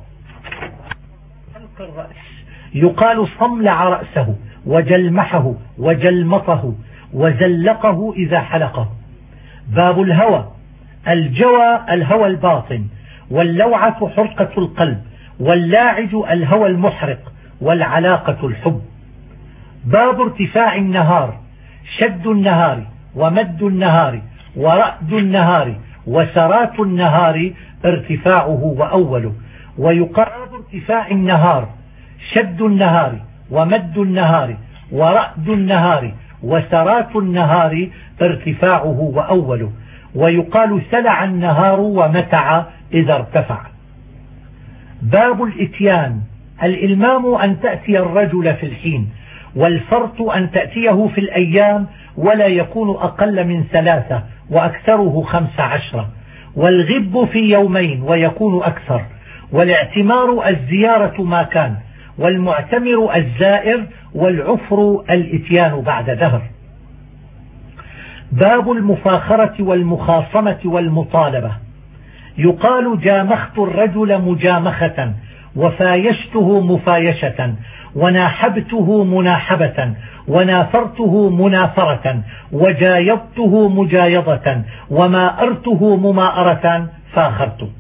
يقال صملع رأسه وجلمحه وجلمطه وزلقه إذا حلقه. باب الهوى. الجوى الهوى الباطن، واللوعة حرقة القلب، واللاعج الهوى المحرق، والعلاقة الحب. باب ارتفاع النهار. شد النهار ومد النهار ورأد النهار وسرات النهار ارتفاعه وأوله. ويقال ارتفاع النهار شد النهار ومد النهار ورأد النهار وسرات النهار ارتفاعه وأوله. ويقال سلع النهار ومتع إذا ارتفع. باب الإتيان. الإلمام أن تأتي الرجل في الحين، والفرط أن تأتيه في الأيام ولا يكون أقل من ثلاثة وأكثره خمس عشرة، والغب في يومين ويكون أكثر، والاعتمار الزيارة ما كان، والمعتمر الزائر، والعفر الإتيان بعد دهر. باب المفاخرة والمخاصمة والمطالبة. يقال جامخت الرجل مجامخة، وفايشته مفايشة، وناحبته مناحبة، ونافرته منافرة، وجايضته مجايضة، وماءرته مماءرة فاخرته،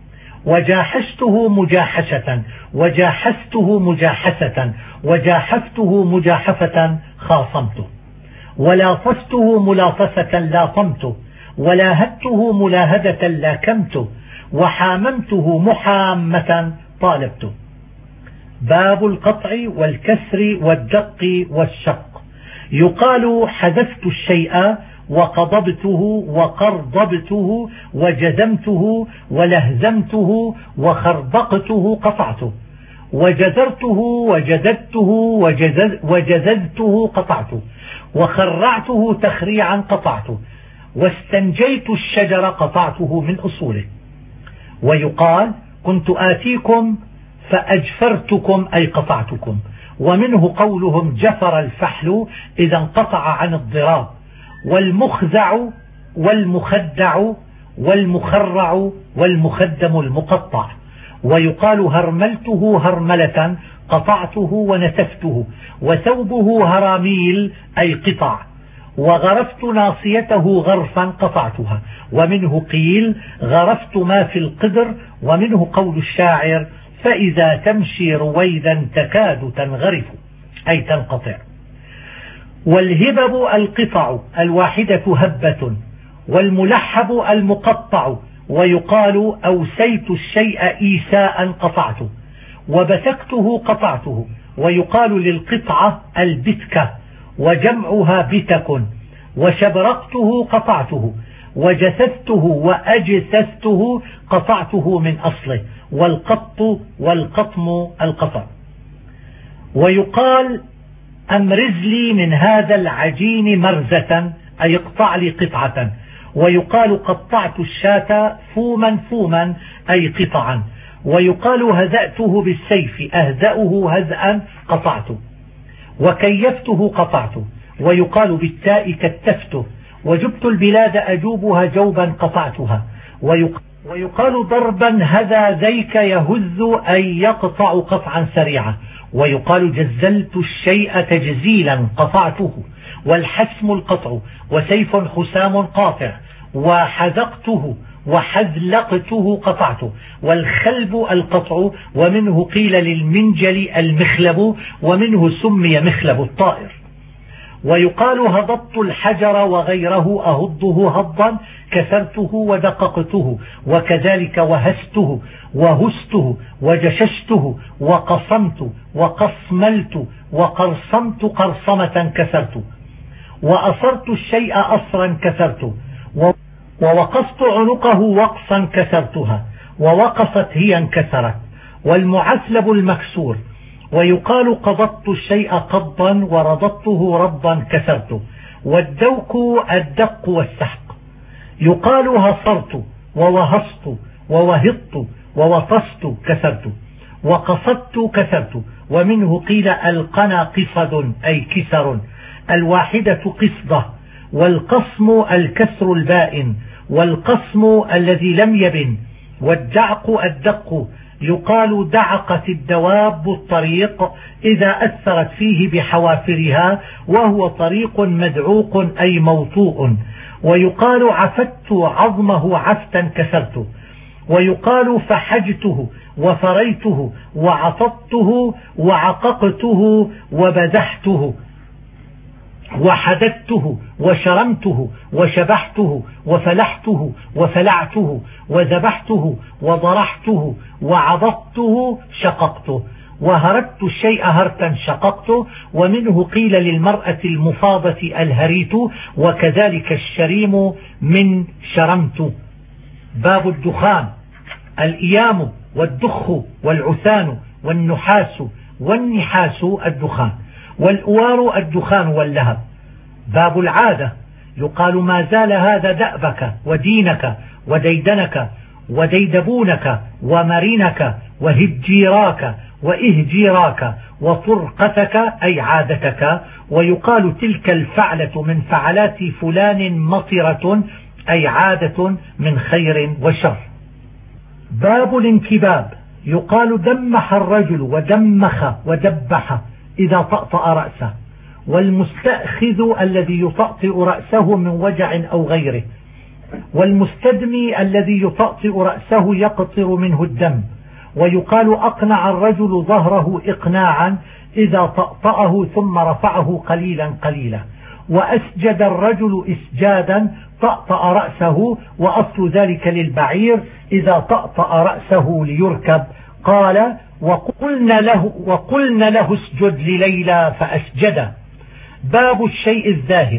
وجاحشته مجاحشة، وجاحسته مجاحسة، وجاحفته مجاحفة خاصمته، ولاطفته ملاطفة لاطمته، ولاهدته ملاهدة لاكمته، وحاممته محامة طالبته. باب القطع والكسر والدق والشق. يقال حذفت الشيء وقضبته وقرضبته وجزمته ولهزمته وخربقته قطعته، وجزرته وجددته وجزز وجززته قطعته، وخرعته تخريعا قطعته، واستنجيت الشجر قطعته من أصوله. ويقال كنت آتيكم فأجفرتكم أي قطعتكم، ومنه قولهم جفر الفحل إذا انقطع عن الضراب. والمخزع والمخدع والمخرع والمخدم المقطع. ويقال هرملته هرملة قطعته ونسفته، وثوبه هراميل أي قطع. وغرفت ناصيته غرفا قطعتها، ومنه قيل غرفت ما في القدر، ومنه قول الشاعر فإذا تمشي رويدا تكاد تنغرف أي تنقطع. والهبب القطع الواحدة هبة، والملحب المقطع. ويقال أوسيت الشيء إيساء قطعته، وبتكته قطعته. ويقال للقطعة البتكة، وجمعها بتك. وشبرقته قطعته، وجسسته وأجسسته قطعته من أصله. والقط والقطم القطع. ويقال أمرز لي من هذا العجين مرزة أي اقطع لي قطعة. ويقال قطعت الشاة فوما فوما أي قطعا. ويقال هزأته بالسيف، أهزأه هزءا قطعته، وكيفته قطعته، ويقال بالتاء كتفته، وجبت البلاد أجوبها جوبا قطعتها، ويقال ضربا هذا ذيك يهز أي يقطع قطعا سريعا، ويقال جزلت الشيء تجزيلا قطعته، والحسم القطع، وسيف حسام قاطع، وحذقته وحذلقته قطعته، والخلب القطع، ومنه قيل للمنجل المخلب، ومنه سمي مخلب الطائر. ويقال هضبت الحجر وغيره أهضه هضا كسرته ودققته، وكذلك وهسته وهسته وجششته وقصمت وقصملت وقرصمت قرصمة كسرت، وأصرت الشيء أصرا كسرته، ووقصت عنقه وقصا كسرتها، ووقصت هي انكسرت، والمعسلب المكسور. ويقال قبضت الشيء قبضا ورضضته رضا كسرته، والدوك الدق والسحق. يقال هصرت ووهصت ووهضت ووطست كسرت، وقصدت كسرت، ومنه قيل القنا قصد أي كسر، الواحدة قصدة، والقصم الكسر البائن، والقصم الذي لم يبن، والدعق الدق. يقال دعقت الدواب الطريق إذا أثرت فيه بحوافرها، وهو طريق مدعوق أي موطوء. ويقال عفت عظمه عفتا كسرته، ويقال فحجته وفريته وعطته وعققته وبدحته وحددته وشرمته وشبحته وفلحته وفلعته وذبحته وضرحته وعضضته شققته، وهرت الشيء هرتا شققته، ومنه قيل للمرأة المفاضة الهريت، وكذلك الشريم من شرمت. باب الدخان. الإيام والدخ والعثان والنحاس والنحاس الدخان، والأوار الدخان واللهب. باب العادة. يقال ما زال هذا دأبك ودينك وديدنك وديدبونك ومرينك وهجيراك وإهجيراك وطرقتك أي عادتك. ويقال تلك الفعلة من فعلات فلان مطرة أي عادة من خير وشر. باب الانكباب. يقال دمح الرجل ودمخ ودبح إذا طأطأ رأسه، والمستأخذ الذي يطأطئ رأسه من وجع أو غيره، والمستدمي الذي يطأطئ رأسه يقطر منه الدم. ويقال أقنع الرجل ظهره إقناعا إذا طأطأه ثم رفعه قليلا قليلا. وأسجد الرجل إسجادا طأطأ رأسه، وأصل ذلك للبعير إذا طأطأ رأسه ليركب. قال وقلنا له, وقلنا له اسجد لليلى فأسجد. باب الشيء الذاهب.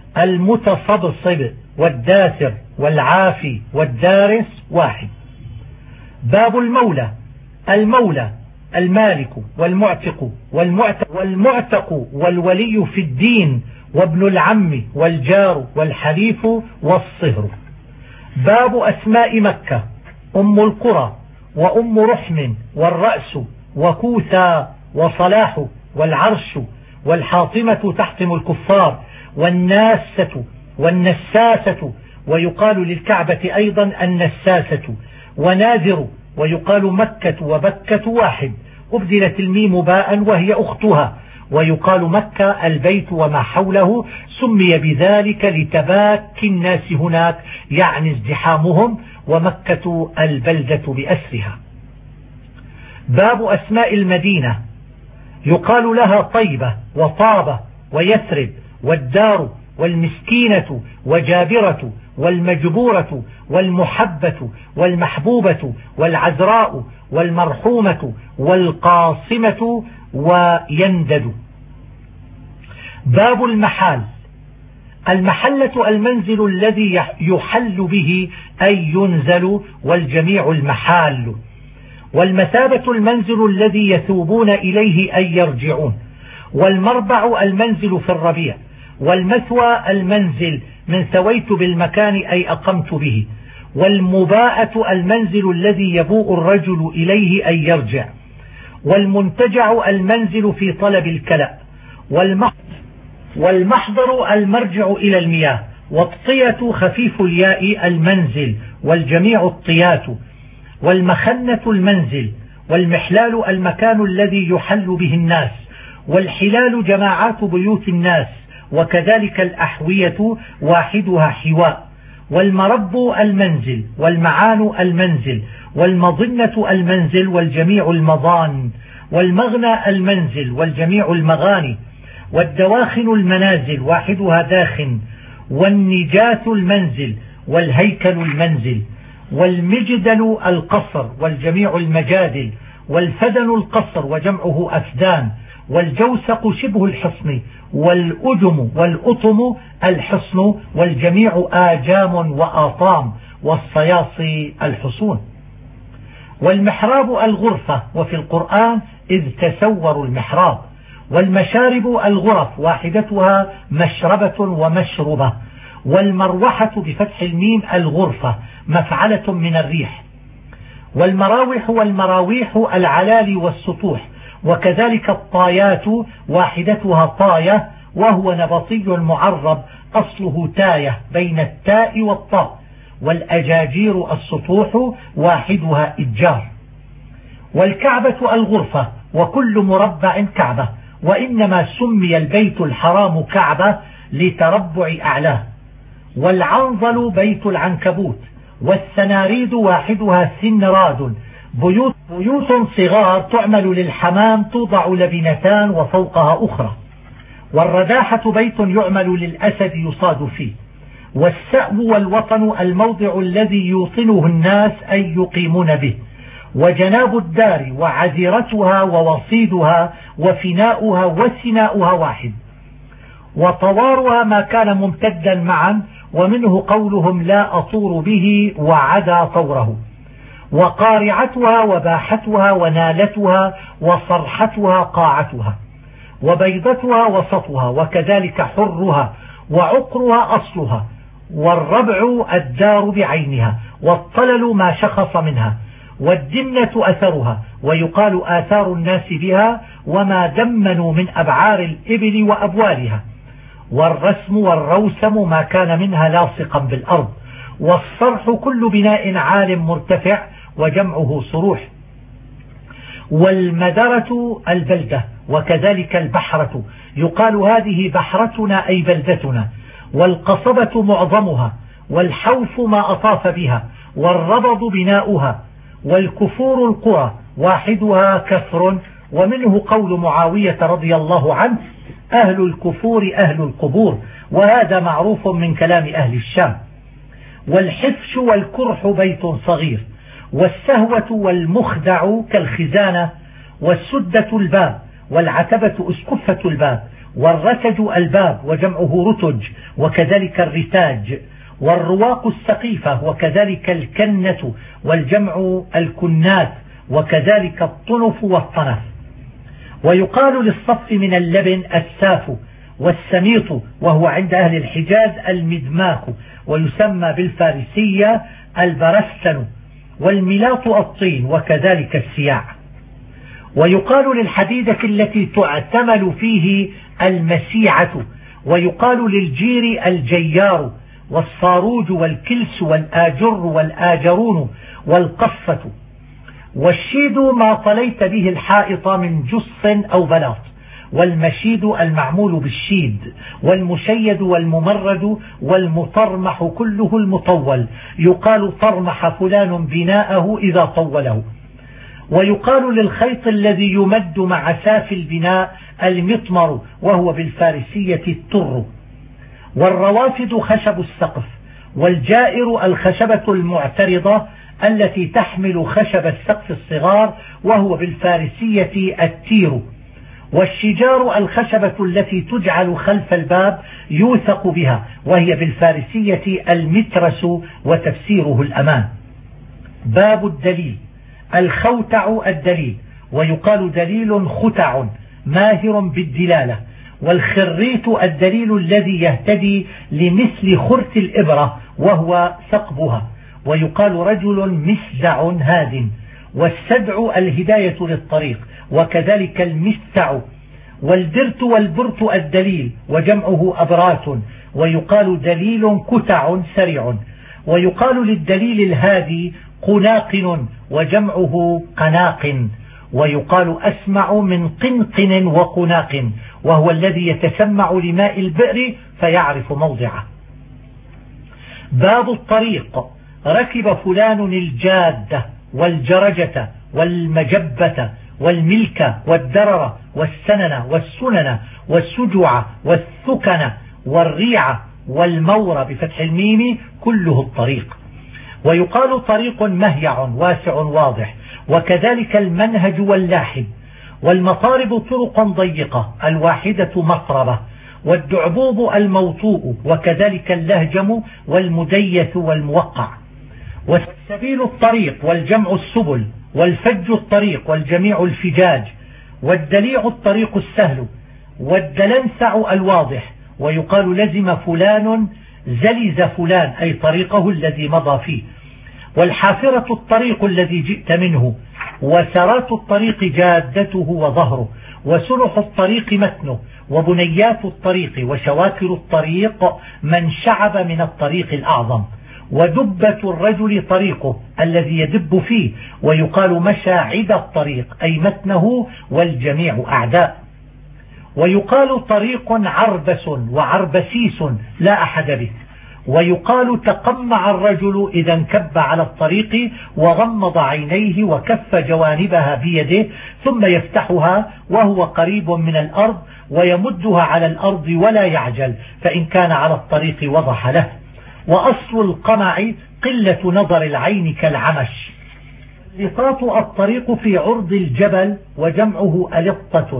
المتصبصب والداثر والعافي والدارس واحد. باب المولى. المولى المالك والمعتق والمعتق, والمعتق والولي في الدين وابن العم والجار والحليف والصهر. باب أسماء مكة. أم القرى وأم رحم والرأس وكوثا وصلاح والعرش والحاطمة تحطم الكفار والناسة والنساسة. ويقال للكعبة أيضا النساسة. وناذر. ويقال مكة وبكة واحد، أبدلت الميم باء وهي أختها. ويقال مكة البيت وما حوله، سمي بذلك لتباك الناس هناك يعني ازدحامهم، ومكة البلدة بأسرها. باب أسماء المدينة. يقال لها طيبة وطابة ويثرب والدار والمسكينة وجابرة والمجبورة والمحبة والمحبوبة والعذراء والمرحومة والقاصمة ويندد. باب المحال. المحلة المنزل الذي يحل به أي ينزل، والجميع المحال. والمثابة المنزل الذي يثوبون إليه أي يرجعون. والمربع المنزل في الربيع. والمثوى المنزل من ثويت بالمكان أي أقمت به. والمباءة المنزل الذي يبوء الرجل إليه أن يرجع، والمنتجع المنزل في طلب الكلأ، والمحضر المرجع إلى المياه، والطية خفيف الياء المنزل والجميع الطيات، والمخنة المنزل، والمحلال المكان الذي يحل به الناس، والحلال جماعات بيوت الناس، وكذلك الأحوية واحدها حواء، والمرب المنزل، والمعان المنزل، والمظنة المنزل والجميع المظان، والمغنى المنزل والجميع المغاني، والدواخن المنازل واحدها داخن، والنجاة المنزل والهيكل المنزل، والمجدل القصر والجميع المجادل، والفدن القصر وجمعه أفدان، والجوسق شبه الحصن، والأجم والأطم الحصن والجميع آجام وآطام، والصياصي الحصون. والمحراب الغرفة، وفي القرآن إذ تسوروا المحراب. والمشارب الغرف واحدتها مشربة ومشربة. والمروحة بفتح الميم الغرفة مفعلة من الريح. والمراوح والمراويح العلال والسطوح، وكذلك الطايات واحدتها طاية وهو نبطي معرب أصله تاية بين التاء والطاء. والأجاجير السطوح واحدها إجار. والكعبة الغرفة، وكل مربع كعبة، وإنما سمي البيت الحرام كعبة لتربع أعلاه. والعنظل بيت العنكبوت. والسناريد واحدها سنراد، بيوت, بيوت صغار تعمل للحمام توضع لبنتان وفوقها أخرى. والرداحة بيت يعمل للأسد يصاد فيه. والسأب والوطن الموضع الذي يوطنه الناس أي يقيمون به. وجناب الدار وعذيرتها ووصيدها وفناؤها وسناؤها واحد. وطوارها ما كان ممتدا معا، ومنه قولهم لا أطور به وعدا طوره. وقارعتها وباحتها ونالتها وصرحتها قاعتها. وبيضتها وسطها، وكذلك حرها، وعقرها أصلها. والربع الدار بعينها، والطلل ما شخص منها. والدمنة أثرها، ويقال آثار الناس بها وما دمنوا من أبعار الإبل وأبوالها. والرسم والروسم ما كان منها لاصقا بالأرض. والصرح كل بناء عال مرتفع وجمعه صروح. والمدرة البلدة، وكذلك البحرة، يقال هذه بحرتنا أي بلدتنا. والقصبة معظمها. والحوف ما أطاف بها. والربض بناؤها. والكفور القرى واحدها كفر، ومنه قول معاوية رضي الله عنه أهل الكفور أهل القبور، وهذا معروف من كلام أهل الشام. والحفش والكرح بيت صغير. والسهوة والمخدع كالخزانة. والسدة الباب. والعتبة أسكفة الباب. والرتج الباب وجمعه رتج، وكذلك الرتاج. والرواق السقيفة، وكذلك الكنة والجمع الكنات، وكذلك الطنف والطنف. ويقال للصف من اللبن الساف. والسميط، وهو عند أهل الحجاز المدماخ، ويسمى بالفارسية البرستن. والملاط الطين، وكذلك السياع. ويقال للحديدة التي تعتمل فيه المسيعة. ويقال للجير الجيار. والصاروج والكلس والآجر والآجرون والقفة. والشيد ما طليت به الحائط من جص أو بلاط. والمشيد المعمول بالشيد. والمشيد والممرد والمطرمح كله المطول، يقال طرمح فلان بناءه إذا طوله. ويقال للخيط الذي يمد مع ساف البناء المطمر، وهو بالفارسية التر. والروافد خشب السقف. والجائر الخشبة المعترضة التي تحمل خشب السقف الصغار، وهو بالفارسية التير. والشجار الخشبة التي تجعل خلف الباب يوثق بها، وهي بالفارسية المترس، وتفسيره الأمان. باب الدليل. الخوتع الدليل، ويقال دليل ختع ماهر بالدلالة. والخريت الدليل الذي يهتدي لمثل خرت الإبرة وهو ثقبها. ويقال رجل مسزع هاد، والسدع الهداية للطريق، وكذلك المستع. والدرت والبرت الدليل، وجمعه أبرات، ويقال دليل كتع سريع. ويقال للدليل الهادي قناقن، وجمعه قناق. ويقال أسمع من قنقن وقناق، وهو الذي يتسمع لماء البئر فيعرف موضعه. باب الطريق. ركب فلان الجادة والجرجة والمجبة والملك والدرر والسنن والسنن والسجع والثكن والريع والمور بفتح الميم كله الطريق. ويقال طريق مهيع واسع واضح، وكذلك المنهج واللاحب. والمطارب طرق ضيقة، الواحدة مطربة. والدعبوب الموطوء، وكذلك اللهجم والمديث والموقع. والسبيل الطريق والجمع السبل، والفج الطريق والجميع الفجاج. والدليع الطريق السهل، والدلنسع الواضح. ويقال لزم فلان زلز فلان، أي طريقه الذي مضى فيه. والحافرة الطريق الذي جئت منه. وسرات الطريق جادته وظهره. وسلح الطريق متنه. وبنيات الطريق وشواكر الطريق من شعب من الطريق الأعظم. ودبة الرجل طريقه الذي يدب فيه، ويقال مشاعد الطريق أي متنه والجميع أعداء. ويقال طريق عربس وعربسيس لا أحد به. ويقال تقمع الرجل إذا انكب على الطريق وغمض عينيه وكف جوانبها بيده، ثم يفتحها وهو قريب من الأرض ويمدها على الأرض ولا يعجل، فإن كان على الطريق وضح له. وأصل القمع قلة نظر العين كالعمش. لقاط الطريق في عرض الجبل، وجمعه ألطة.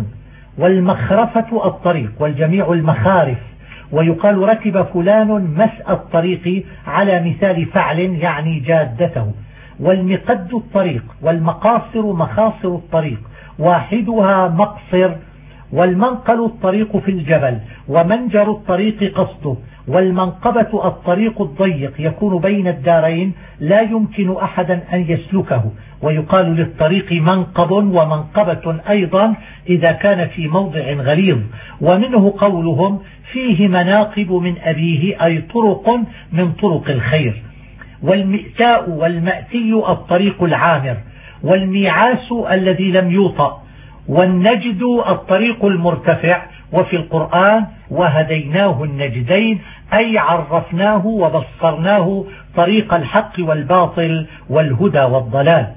والمخرفة الطريق والجميع المخارف. ويقال ركب فلان مسأ الطريق على مثال فعل يعني جادته. والمقد الطريق، والمقاصر مخاصر الطريق، واحدها مقصر. والمنقل الطريق في الجبل، ومنجر الطريق قصده. والمنقبة الطريق الضيق يكون بين الدارين لا يمكن أحدا أن يسلكه. ويقال للطريق منقب ومنقبة أيضا إذا كان في موضع غليظ. ومنه قولهم فيه مناقب من أبيه، أي طرق من طرق الخير. والمئتاء والمأتي الطريق العامر. والميعاس الذي لم يوطأ. والنجد الطريق المرتفع. وفي القرآن وهديناه النجدين، أي عرفناه وبصرناه طريق الحق والباطل والهدى والضلال.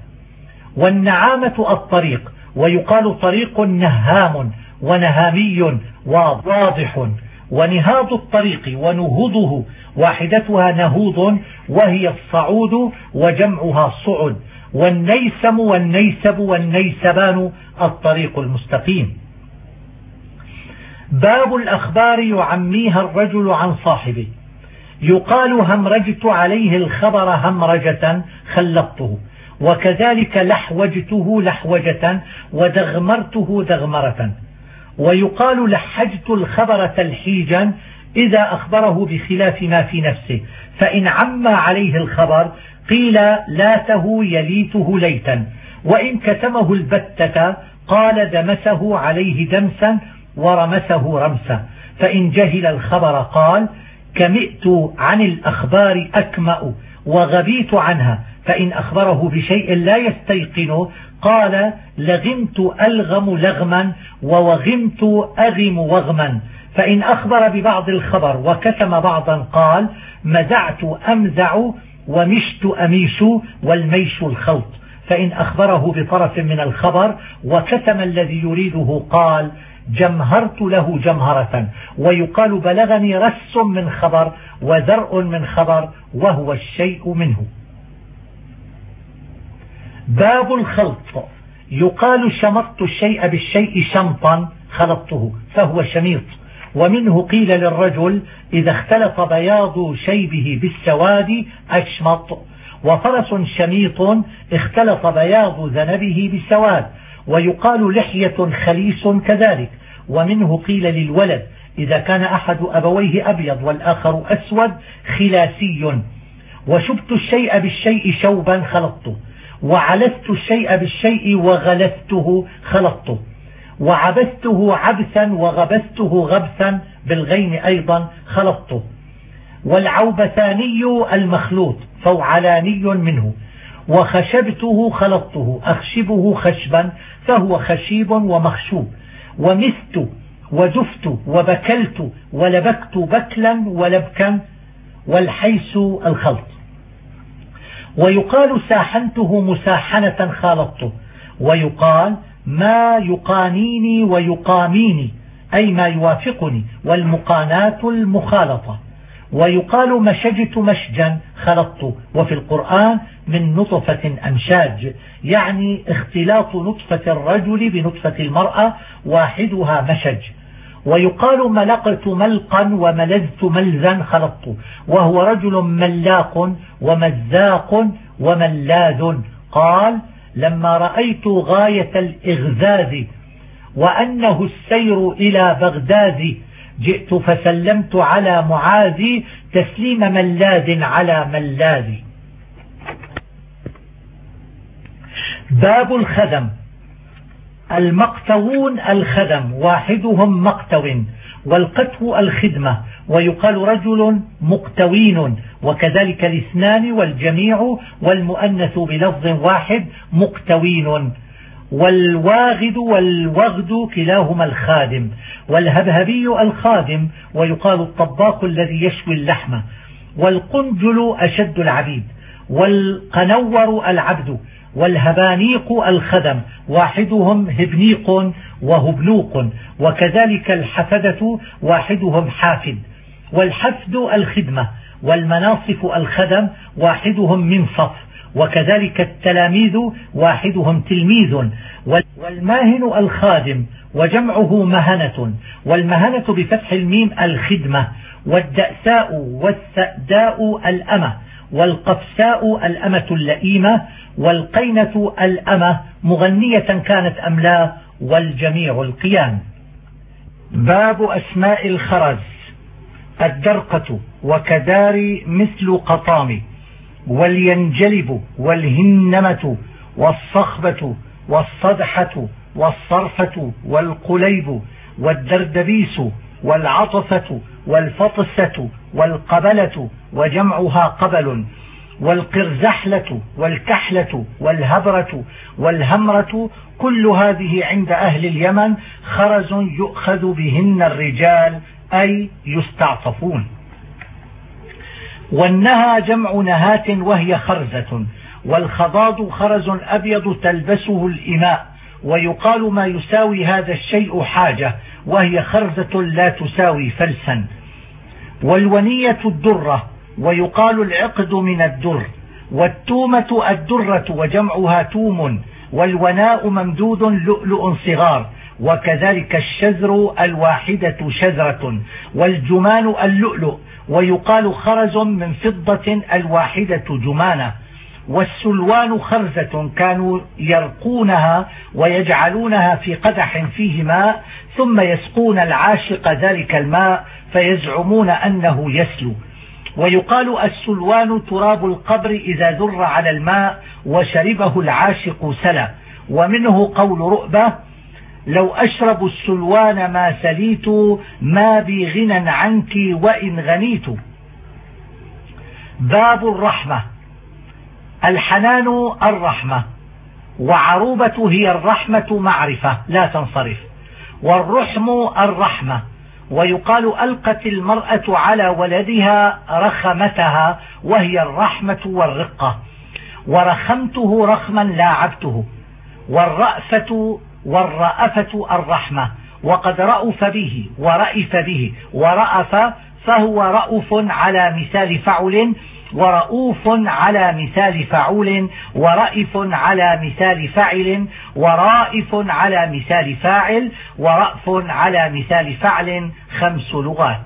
والنعامة الطريق، ويقال طريق نهام ونهامي واضح. ونهاض الطريق ونهوضه، واحدتها نهوض وهي الصعود وجمعها صعد. والنيسم والنيسب والنيسبان الطريق المستقيم. باب الأخبار يعميها الرجل عن صاحبه. يقال همرجت عليه الخبر همرجة خلطته، وكذلك لحوجته لحوجة، ودغمرته دغمرة. ويقال لحجت الخبر تلحيجا إذا أخبره بخلاف ما في نفسه، فإن عم عليه الخبر قيل لاته يليته ليتا، وإن كتمه البتة قال دمسه عليه دمسا ورمسه رمسا. فإن جهل الخبر قال كمئت عن الأخبار أكمأ وغبيت عنها. فإن أخبره بشيء لا يستيقنه قال لغمت ألغم لغما ووغمت أغم وغما. فإن أخبر ببعض الخبر وكتم بعضا قال مزعت أمزع ومشت أميش والميش الخلط. فإن أخبره بطرف من الخبر وكتم الذي يريده قال جمهرت له جمهرة. ويقال بلغني رس من خبر وذرء من خبر وهو الشيء منه. باب الخلط. يقال شمطت الشيء بالشيء شمطا خلطته فهو شميط. ومنه قيل للرجل إذا اختلط بياض شيبه بالسواد أشمط. وفرس شميط اختلط بياض ذنبه بالسواد. ويقال لحية خليس كذلك. ومنه قيل للولد إذا كان أحد أبويه أبيض والآخر أسود خلاسي. وشبت الشيء بالشيء شوبا خلطته، وعلست الشيء بالشيء وغلسته خلطته، وعبثته عبثا وغبثته غبثا بالغين أيضا خلطته. والعوبثاني المخلوط فوعلاني منه. وخشبته خلطته، أخشبه خشبا فهو خشيب ومخشوب. ومست وزفت وبكلت ولبكت بكلا ولبكا، والحيس الخلط. ويقال ساحنته مساحنة خالطته. ويقال ما يقانيني ويقاميني أي ما يوافقني، والمقانات المخالطة. ويقال مشجت مشجا خلطت. وفي القرآن من نطفة أمشاج، يعني اختلاط نطفة الرجل بنطفة المرأة واحدها مشج. ويقال ملقت ملقا وملذت ملذا خلطت، وهو رجل ملاق ومزاق وملاذ. قال لما رأيت غاية الإغزاز وأنه السير إلى بغداد، جئت فسلمت على معاذ تسليم ملاذ على ملاذ. باب الخدم. المقتوون الخدم، واحدهم مقتو، والقتو الخدمة. ويقال رجل مقتوين، وكذلك الاثنان والجميع والمؤنث بلفظ واحد مقتوين. والواغد والوغد كلاهما الخادم. والهبهبي الخادم، ويقال الطباخ الذي يشوي اللحم. والقنجل أشد العبيد. والقنور العبد. والهبانيق الخدم، واحدهم هبنيق وهبنوق. وكذلك الحفدة، واحدهم حافد. والحفد الخدمة. والمناصف الخدم، واحدهم منصف. وكذلك التلاميذ، واحدهم تلميذ. والماهن الخادم، وجمعه مهنة. والمهنة بفتح الميم الخدمة. والدأساء والسأداء الأمة. والقفساء الأمة اللئيمة. والقينة الأمة مغنية كانت أم لا، والجميع القيام. باب أسماء الخرز. الدرقة وكدار مثل قطام. والينجلب والهنمة والصخبة والصدحة والصرفة والقليب والدردبيس والعطفة والفطسة والقبلة وجمعها قبل. والقرزحلة والكحلة والهبرة والهمرة، كل هذه عند أهل اليمن خرز يؤخذ بهن الرجال، أي يستعطفون. والنهى جمع نهات وهي خرزة. والخضاض خرز أبيض تلبسه الإماء. ويقال ما يساوي هذا الشيء حاجة، وهي خرزة لا تساوي فلسا. والونية الدرة، ويقال العقد من الدر. والتومة الدرة وجمعها توم. والوناء ممدود لؤلؤ صغار. وكذلك الشذر الواحدة شذرة. والجمان اللؤلؤ، ويقال خرز من فضة الواحدة جمانة. والسلوان خرزة كانوا يرقونها ويجعلونها في قدح فيه ماء، ثم يسقون العاشق ذلك الماء فيزعمون أنه يسلو. ويقال السلوان تراب القبر إذا ذر على الماء وشربه العاشق سلا. ومنه قول رؤبة: لو أشرب السلوان ما سليت، ما بي غنى عنك وإن غنيت. باب الرحمة. الحنان الرحمة. وعروبة هي الرحمة معرفة لا تنصرف. والرحم الرحمة. ويقال ألقت المرأة على ولدها رخمتها، وهي الرحمة والرقة. ورخمته رخما لاعبته. والرأفة والرأفة الرحمة. وقد رأف به ورأف به ورأف، فهو رأف على مثال فعل، ورؤوف على مثال فعول، ورأف على مثال فعل، ورائف على مثال فاعل، ورأف على مثال فعل. خمس لغات.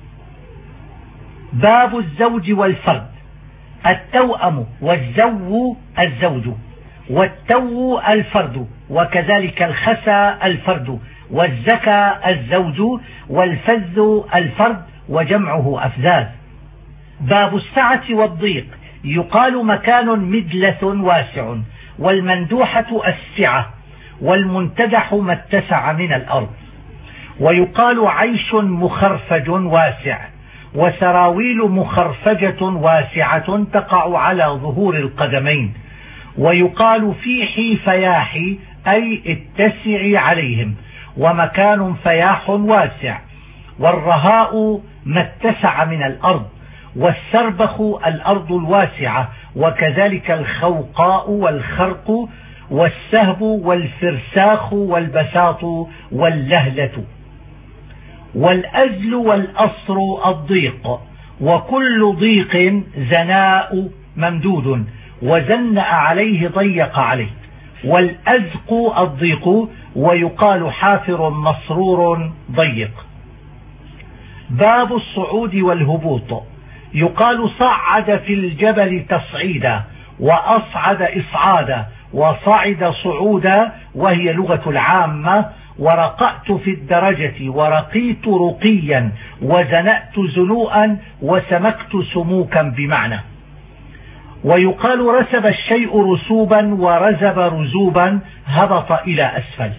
باب الزوج والفرد. التوأم والزو الزوج، والتو الفرد، وكذلك الخسى الفرد، والزكى الزوج، والفز الفرد، وجمعه أفزاز. باب السعة والضيق. يقال مكان مدلة واسع، والمندوحة السعة، والمنتدح ما اتسع من الأرض. ويقال عيش مخرفج واسع، وسراويل مخرفجة واسعة تقع على ظهور القدمين. ويقال فيحي فياحي أي اتسعي عليهم، ومكان فياح واسع. والرهاء ما اتسع من الأرض، والسربخ الأرض الواسعة، وكذلك الخوقاء والخرق والسهب والفرساخ والبساط واللهلة. والأزل والأصر الضيق، وكل ضيق زناء ممدود، وزنأ عليه ضيق عليه. والأزق الضيق، ويقال حافر مسرور ضيق. باب الصعود والهبوط. يقال صعد في الجبل تصعيدا، وأصعد إصعادا، وصعد صعودا، وهي لغة العامة. ورقأت في الدرجة، ورقيت رقيا، وزنأت زنوءا، وسمكت سموكا بمعنى. ويقال رسب الشيء رسوبا، ورزب رزوبا، هبط إلى أسفل.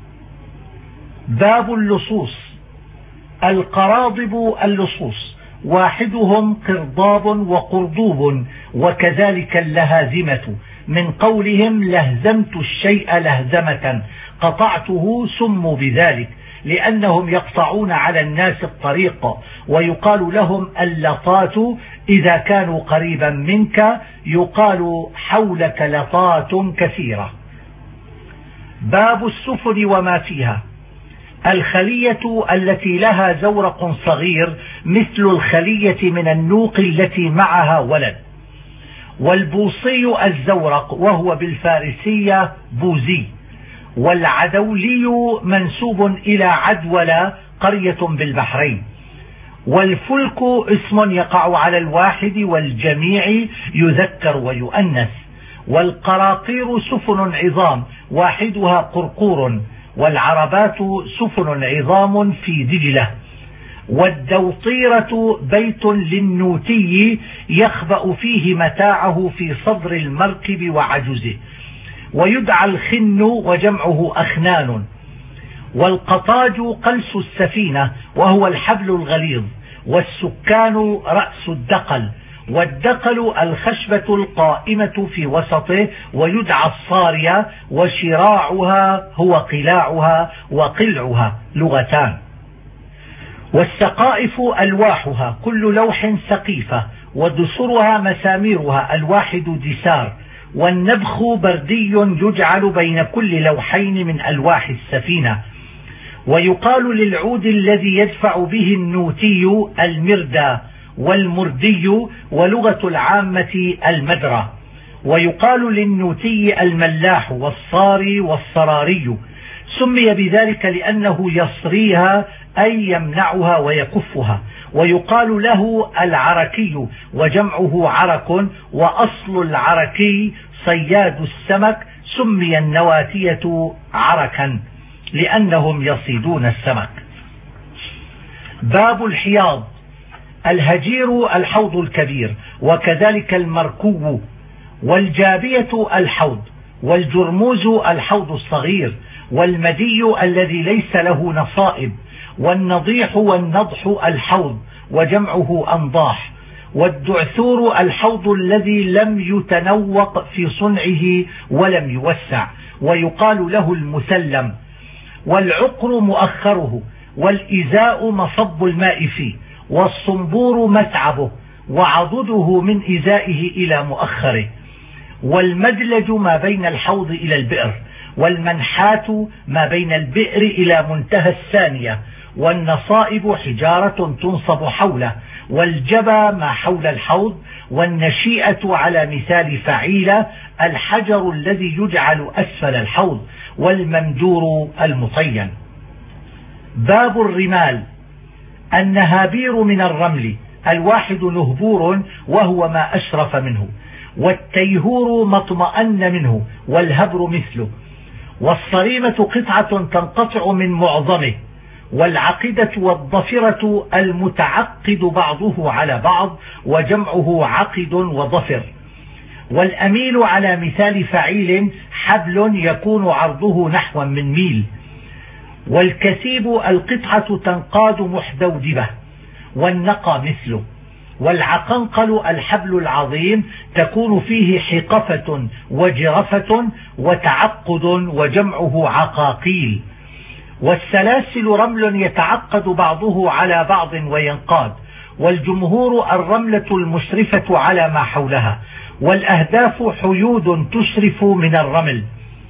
باب اللصوص. القراضب اللصوص، واحدهم قرضاب وقرضوب، وكذلك اللهازمة، من قولهم لهزمت الشيء لهزمة، قطعته سموا بذلك، لأنهم يقطعون على الناس الطريق. ويقال لهم اللطات إذا كانوا قريبا منك، يقال حولك لطات كثيرة. باب السفن وما فيها. الخلية التي لها زورق صغير مثل الخلية من النوق التي معها ولد. والبوصي الزورق، وهو بالفارسية بوزي. والعدولي منسوب إلى عدولة قرية بالبحرين. والفلك اسم يقع على الواحد والجميع يذكر ويؤنث. والقراقير سفن عظام، واحدها قرقور. والعربات سفن عظام في دجلة. والدوطيرة بيت للنوتي يخبأ فيه متاعه في صدر المركب وعجزه. ويدعى الخن، وجمعه أخنان. والقطاج قلس السفينة، وهو الحبل الغليظ. والسكان رأس الدقل. والدقل الخشبة القائمة في وسطه، ويدعى الصارية. وشراعها هو قلاعها وقلعها، لغتان. والسقائف ألواحها، كل لوح سقيفة. ودسرها مساميرها، الواحد دسار. والنبخ بردي يجعل بين كل لوحين من ألواح السفينة. ويقال للعود الذي يدفع به النوتي المردى والمردي، ولغة العامة المدرة. ويقال للنوتي الملاح والصاري والصراري. سمي بذلك لأنه يصريها أي يمنعها ويكفها. ويقال له العركي، وجمعه عرك. وأصل العركي صياد السمك، سمي النواتية عركا لأنهم يصيدون السمك. باب الحياض. الهجير الحوض الكبير، وكذلك المركو. والجابية الحوض. والجرموز الحوض الصغير. والمدي الذي ليس له نصائب. والنضيح والنضح الحوض، وجمعه أنضاح. والدعثور الحوض الذي لم يتنوق في صنعه ولم يوسع، ويقال له المسلم. والعقر مؤخره. والإزاء مصب الماء فيه. والصنبور متعبه، وعضده من إزائه إلى مؤخره. والمدلج ما بين الحوض إلى البئر. والمنحات ما بين البئر إلى منتهى الثانية. والنصائب حجارة تنصب حوله. والجبى ما حول الحوض. والنشيئة على مثال فعيلة، الحجر الذي يجعل أسفل الحوض. والممدور المطين. باب الرمال. النهابير من الرمل، الواحد نهبور، وهو ما أشرف منه. والتيهور ما اطمأن منه، والهبر مثله. والصريمة قطعة تنقطع من معظمه. والعقدة والضفرة المتعقد بعضه على بعض وجمعه عقد وضفر. والأميل على مثال فعيل حبل يكون عرضه نحو من ميل. والكثيب القطعة تنقاد محدودبة، والنقى مثله. والعقنقل الحبل العظيم تكون فيه حقفة وجرفة وتعقد وجمعه عقاقيل. والسلاسل رمل يتعقد بعضه على بعض وينقاد، والجمهور الرملة المشرفة على ما حولها. والأهداف حيود تشرف من الرمل،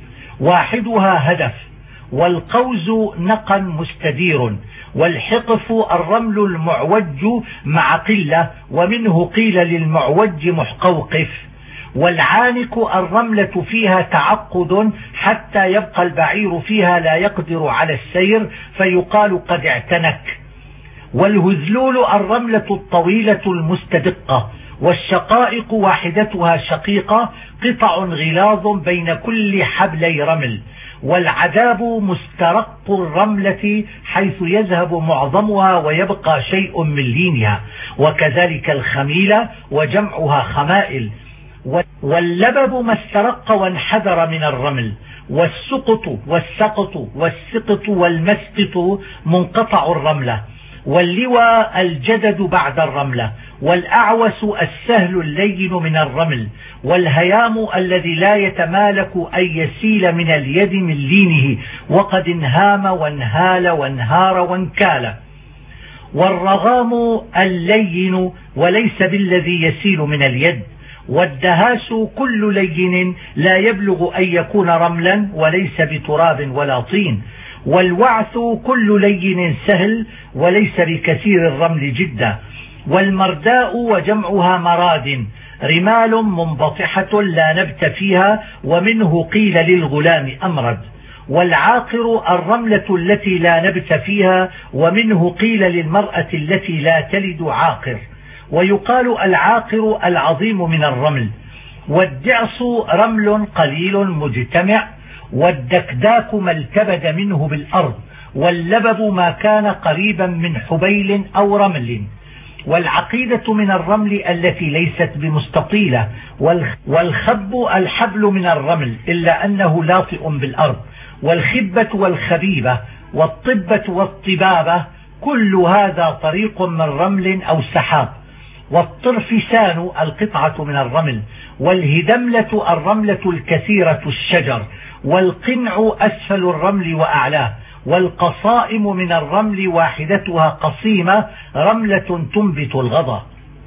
واحدها هدف. والقوز نقا مستدير. والحقف الرمل المعوج مع قلة، ومنه قيل للمعوج محقوقف. والعانك الرملة فيها تعقد حتى يبقى البعير فيها لا يقدر على السير فيقال قد اعتنك. والهزلول الرملة الطويلة المستدقة. والشقائق واحدتها شقيقة قطع غلاظ بين كل حبلي رمل. والعذاب مسترق الرملة حيث يذهب معظمها ويبقى شيء من لينها، وكذلك الخميلة وجمعها خمائل. واللبب ما استرق وانحدر من الرمل. والسقط والسقط والسقط والمسقط منقطع الرملة. واللوى الجدد بعد الرملة. والأعوس السهل اللين من الرمل. والهيام الذي لا يتمالك أن يسيل من اليد من لينه وقد انهام وانهال وانهار وانكال. والرغام اللين وليس بالذي يسيل من اليد. والدهاس كل لين لا يبلغ أن يكون رملا وليس بتراب ولا طين. والوعث كل لين سهل وليس بكثير الرمل جدا. والمرداء وجمعها مراد رمال منبطحة لا نبت فيها، ومنه قيل للغلام أمرد. والعاقر الرملة التي لا نبت فيها، ومنه قيل للمرأة التي لا تلد عاقر. ويقال العاقر العظيم من الرمل. والدعص رمل قليل مجتمع. والدكداك ما التبد منه بالأرض. واللبب ما كان قريبا من حبيل أو رمل. والعقيدة من الرمل التي ليست بمستطيلة. والخب الحبل من الرمل إلا أنه لاطئ بالأرض. والخبة والخبيبة والطبة والطبابة كل هذا طريق من رمل أو سحاب. والطرفسان القطعة من الرمل. والهدملة الرملة الكثيرة الشجر. والقنع أسفل الرمل وأعلاه. والقصائم من الرمل واحدتها قصيمة رملة تنبت الغضا.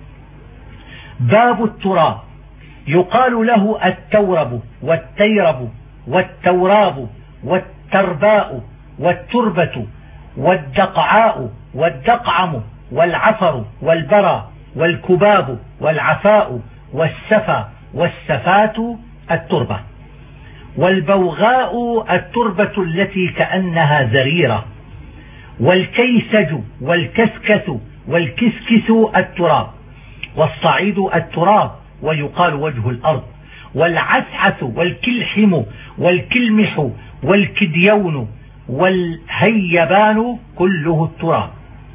باب التراب يقال له التورب والتيرب والتوراب والترباء والتربة والدقعاء والدقعم والعفر والبرى والكباب والعفاء والسفا والسفات التربة. والبوغاء التربة التي كأنها زريرة. والكيسج والكسكس والكسكس التراب. والصعيد التراب ويقال وجه الأرض. والعسعس والكلحم والكلمح والكديون والهيبان كله التراب.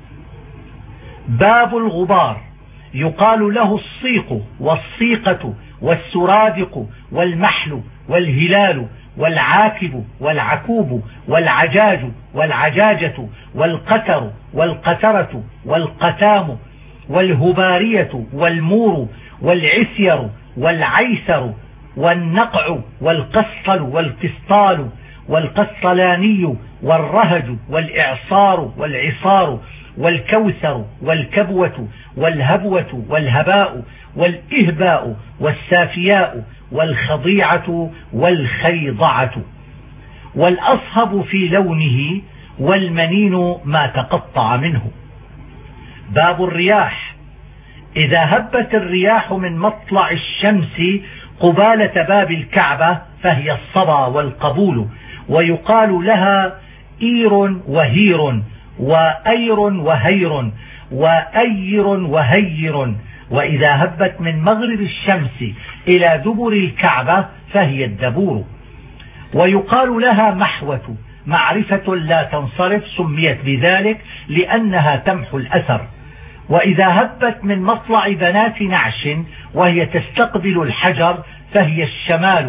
باب الغبار يقال له الصيق والصيقة والسرادق والمحل والهلال والعاكب والعكوب والعجاج والعجاجة والقتر والقترة والقتام والهبارية والمور والعسير والعيسر والنقع والقسطل والقسطال والقسطلاني والرهج والإعصار والعصار والكوثر والكبوة والهبوة والهباء والإهباء والسافياء والخضيعة والخيضعة. والأصهب في لونه والمنين ما تقطع منه. باب الرياح إذا هبت الرياح من مطلع الشمس قبالة باب الكعبة فهي الصبا والقبول. ويقال لها إير وهير وأير وهير وأير وهير. وإذا هبت من مغرب الشمس إلى دبر الكعبة فهي الدبور. ويقال لها محوة معرفة لا تنصرف سميت بذلك لأنها تمحو الأثر. وإذا هبت من مطلع بنات نعش وهي تستقبل الحجر فهي الشمال،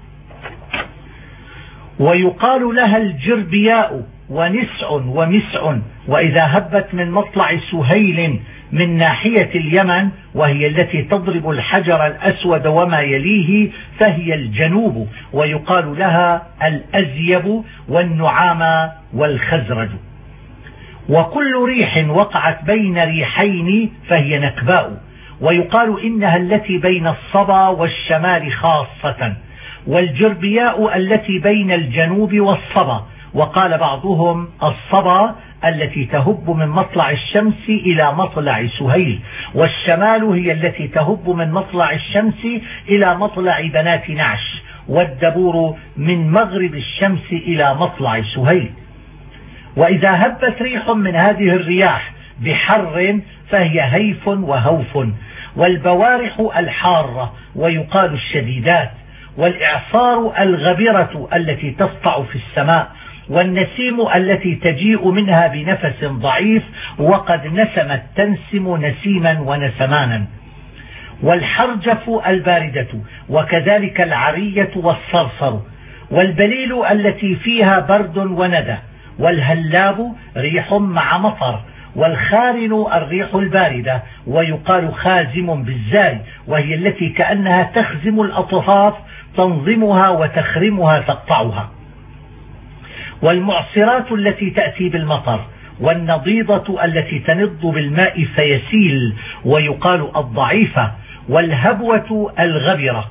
ويقال لها الجربياء ونسع ومسع. وإذا هبت من مطلع سهيل من ناحية اليمن وهي التي تضرب الحجر الأسود وما يليه فهي الجنوب، ويقال لها الأزيب والنعامى والخزرج. وكل ريح وقعت بين ريحين فهي نكباء، ويقال إنها التي بين الصبا والشمال خاصة، والجربياء التي بين الجنوب والصبا. وقال بعضهم الصبا التي تهب من مطلع الشمس إلى مطلع سهيل، والشمال هي التي تهب من مطلع الشمس إلى مطلع بنات نعش، والدبور من مغرب الشمس إلى مطلع سهيل. وإذا هبت ريح من هذه الرياح بحر فهي هيف وهوف، والبوارح الحارة ويقال الشديدات، والإعصار الغبرة التي تسطع في السماء، والنسيم التي تجيء منها بنفس ضعيف وقد نسمت تنسم نسيما ونسمانا، والحرجف الباردة، وكذلك العرية والصرصر، والبليل التي فيها برد وندى، والهلاب ريح مع مطر، والخارن الريح الباردة ويقال خازم بالزاي، وهي التي كأنها تخزم الأطراف تنظمها وتخرمها تقطعها، والمعصرات التي تأتي بالمطر، والنضيضة التي تنض بالماء فيسيل ويقال الضعيفة، والهبوة الغبرة،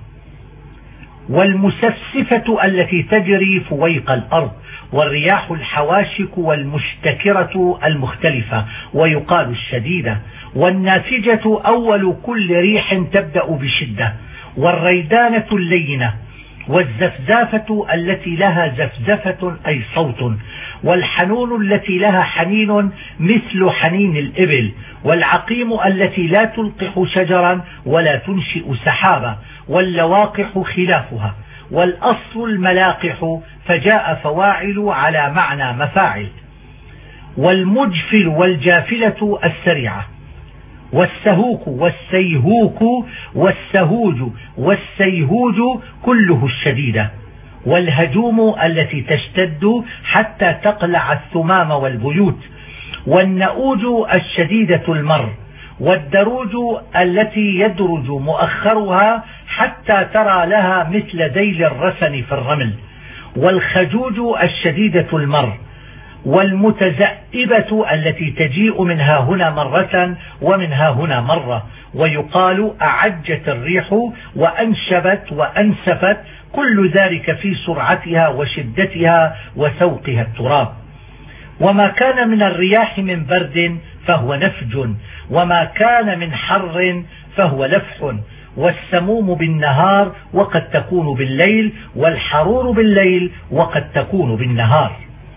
والمسفسفة التي تجري فويق الأرض، والرياح الحواشك والمشتكرة المختلفة ويقال الشديدة، والنافجة أول كل ريح تبدأ بشدة، والريدانة اللينة، والزفزافة التي لها زفزفة أي صوت، والحنون التي لها حنين مثل حنين الإبل، والعقيم التي لا تلقح شجرا ولا تنشئ سحابا، واللواقح خلافها، والأصل الملاقح فجاء فواعل على معنى مفاعل، والمجفل والجافلة السريعة، والسهوك والسيهوك والسهوج والسيهوج كله الشديدة، والهجوم التي تشتد حتى تقلع الثمام والبيوت، والنؤوج الشديدة المر، والدروج التي يدرج مؤخرها حتى ترى لها مثل ذيل الرسن في الرمل، والخجوج الشديدة المر، والمتزئبة التي تجيء منها هنا مرة ومنها هنا مرة، ويقال أعجت الريح وأنشبت وأنسفت، كل ذلك في سرعتها وشدتها وسوقها التراب. وما كان من الرياح من برد فهو نفج، وما كان من حر فهو لفح، والسموم بالنهار وقد تكون بالليل، والحرور بالليل وقد تكون بالنهار.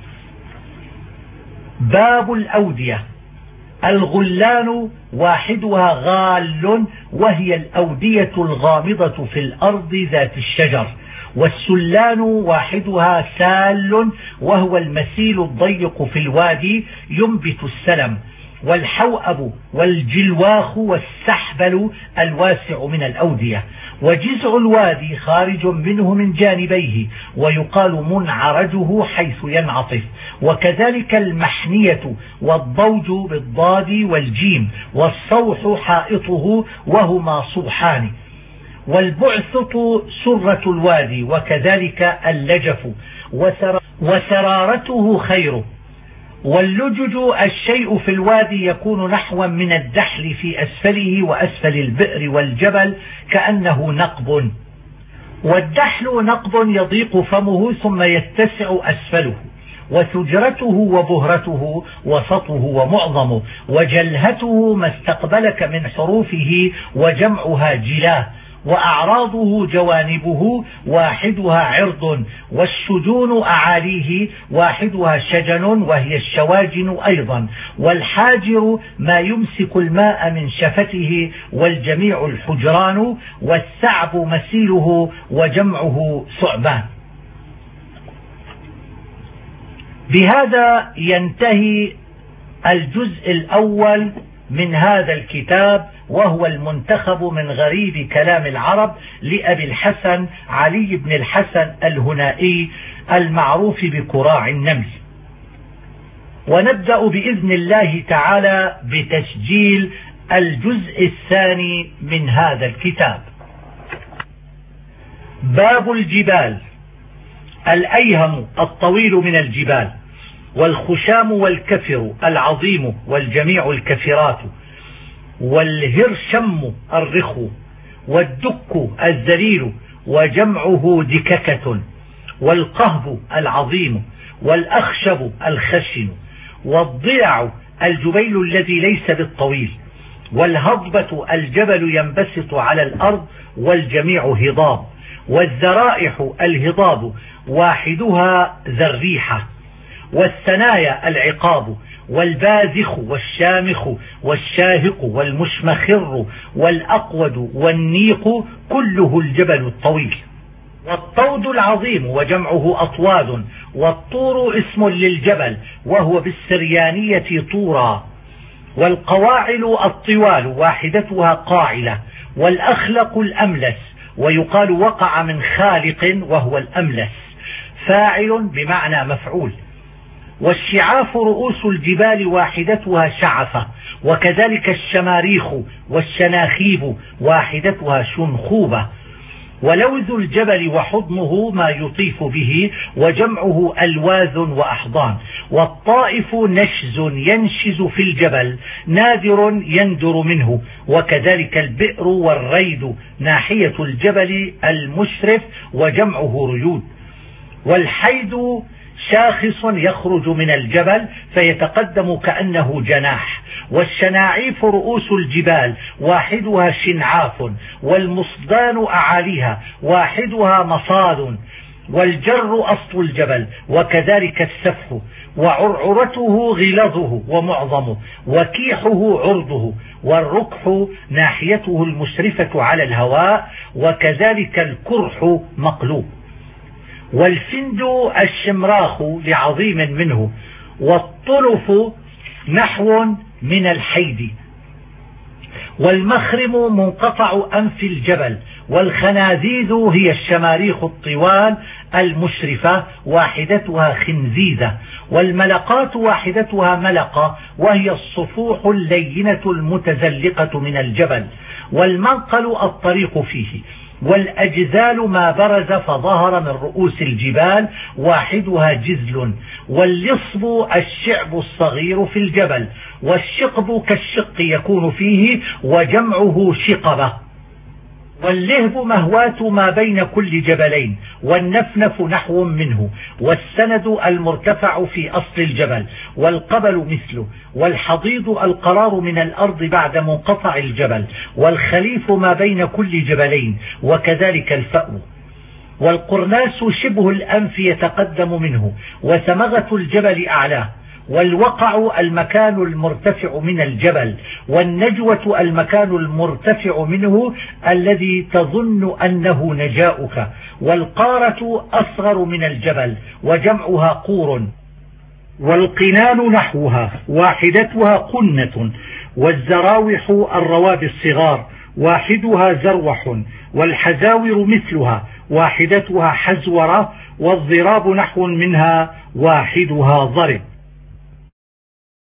باب الأودية. الغلان واحدها غال، وهي الأودية الغامضة في الأرض ذات الشجر، والسلان واحدها سال، وهو المسيل الضيق في الوادي ينبت السلم، والحوأب والجلواخ والسحبل الواسع من الأودية، وجزع الوادي خارج منه من جانبيه ويقال منعرجه حيث ينعطف، وكذلك المحنية والضوج بالضاد والجيم، والصوح حائطه وهما صوحان، والبعثط سرة الوادي، وكذلك اللجف وسرارته خيره، واللجج الشيء في الوادي يكون نحوا من الدحل في أسفله وأسفل البئر والجبل كأنه نقب، والدحل نقب يضيق فمه ثم يتسع أسفله، وثجرته وبهرته وسطه ومعظمه، وجلهته ما استقبلك من حروفه وجمعها جلاه، وأعراضه جوانبه واحدها عرض، والشجون أعاليه واحدها شجن وهي الشواجن أيضا، والحاجر ما يمسك الماء من شفته والجميع الحجران، والثعب مسيله وجمعه ثعبان. بهذا ينتهي الجزء الأول من هذا الكتاب، وهو المنتخب من غريب كلام العرب لأبي الحسن علي بن الحسن الهنائي المعروف بكراع النمل. ونبدأ بإذن الله تعالى بتسجيل الجزء الثاني من هذا الكتاب. باب الجبال. الأيهم الطويل من الجبال، والخشام والكفر العظيم والجميع الكفرات، والهرشم الرخو، والدك الذليل وجمعه دككة، والقهب العظيم، والأخشب الخشن، والضلع الجبيل الذي ليس بالطويل، والهضبة الجبل ينبسط على الأرض والجميع هضاب، والذرائح الهضاب واحدها ذريحة، والثنايا العقاب، والباذخ والشامخ والشاهق والمشمخر والأقود والنيق كله الجبل الطويل، والطود العظيم وجمعه أطواد، والطور اسم للجبل وهو بالسريانية طورا، والقواعل الطوال واحدتها قاعلة، والأخلق الأملس ويقال وقع من خالق وهو الأملس فاعل بمعنى مفعول، والشعاف رؤوس الجبال واحدتها شعفة، وكذلك الشماريخ والشناخيب واحدتها شنخوبة، ولوذ الجبل وحضنه ما يطيف به وجمعه ألواذ وأحضان، والطائف نشز ينشز في الجبل نادر يندر منه، وكذلك البئر والريد ناحية الجبل المشرف وجمعه ريود، والحيد شاخص يخرج من الجبل فيتقدم كأنه جناح، والشناعيف رؤوس الجبال واحدها شنعاف، والمصدان أعاليها واحدها مصاد، والجر أصل الجبل، وكذلك السفح، وعرعرته غلظه ومعظمه، وكيحه عرضه، والركح ناحيته المشرفة على الهواء، وكذلك الكرح مقلوب، والفند الشمراخ لعظيم منه، والطلف نحو من الحيد، والمخرم منقطع أنف الجبل، والخنازيز هي الشماريخ الطوال المشرفة واحدتها خنزيزة، والملقات واحدتها ملقة وهي الصفوح اللينة المتزلقة من الجبل، والمنقل الطريق فيه، والأجزال ما برز فظهر من رؤوس الجبال واحدها جزل، واللصب الشعب الصغير في الجبل، والشقب كالشق يكون فيه وجمعه شقبة، واللهب مهوات ما بين كل جبلين، والنفنف نحو منه، والسند المرتفع في أصل الجبل، والقبل مثله، والحضيض القرار من الأرض بعد منقطع الجبل، والخليف ما بين كل جبلين، وكذلك الفأو، والقرناس شبه الأنف يتقدم منه، وسمغة الجبل أعلاه، والوقع المكان المرتفع من الجبل، والنجوة المكان المرتفع منه الذي تظن أنه نجاؤك، والقارة أصغر من الجبل وجمعها قور، والقنان نحوها واحدتها قنة، والزراوح الرواب الصغار واحدها زروح، والحزاور مثلها واحدتها حزورة، والضراب نحو منها واحدها ضرب.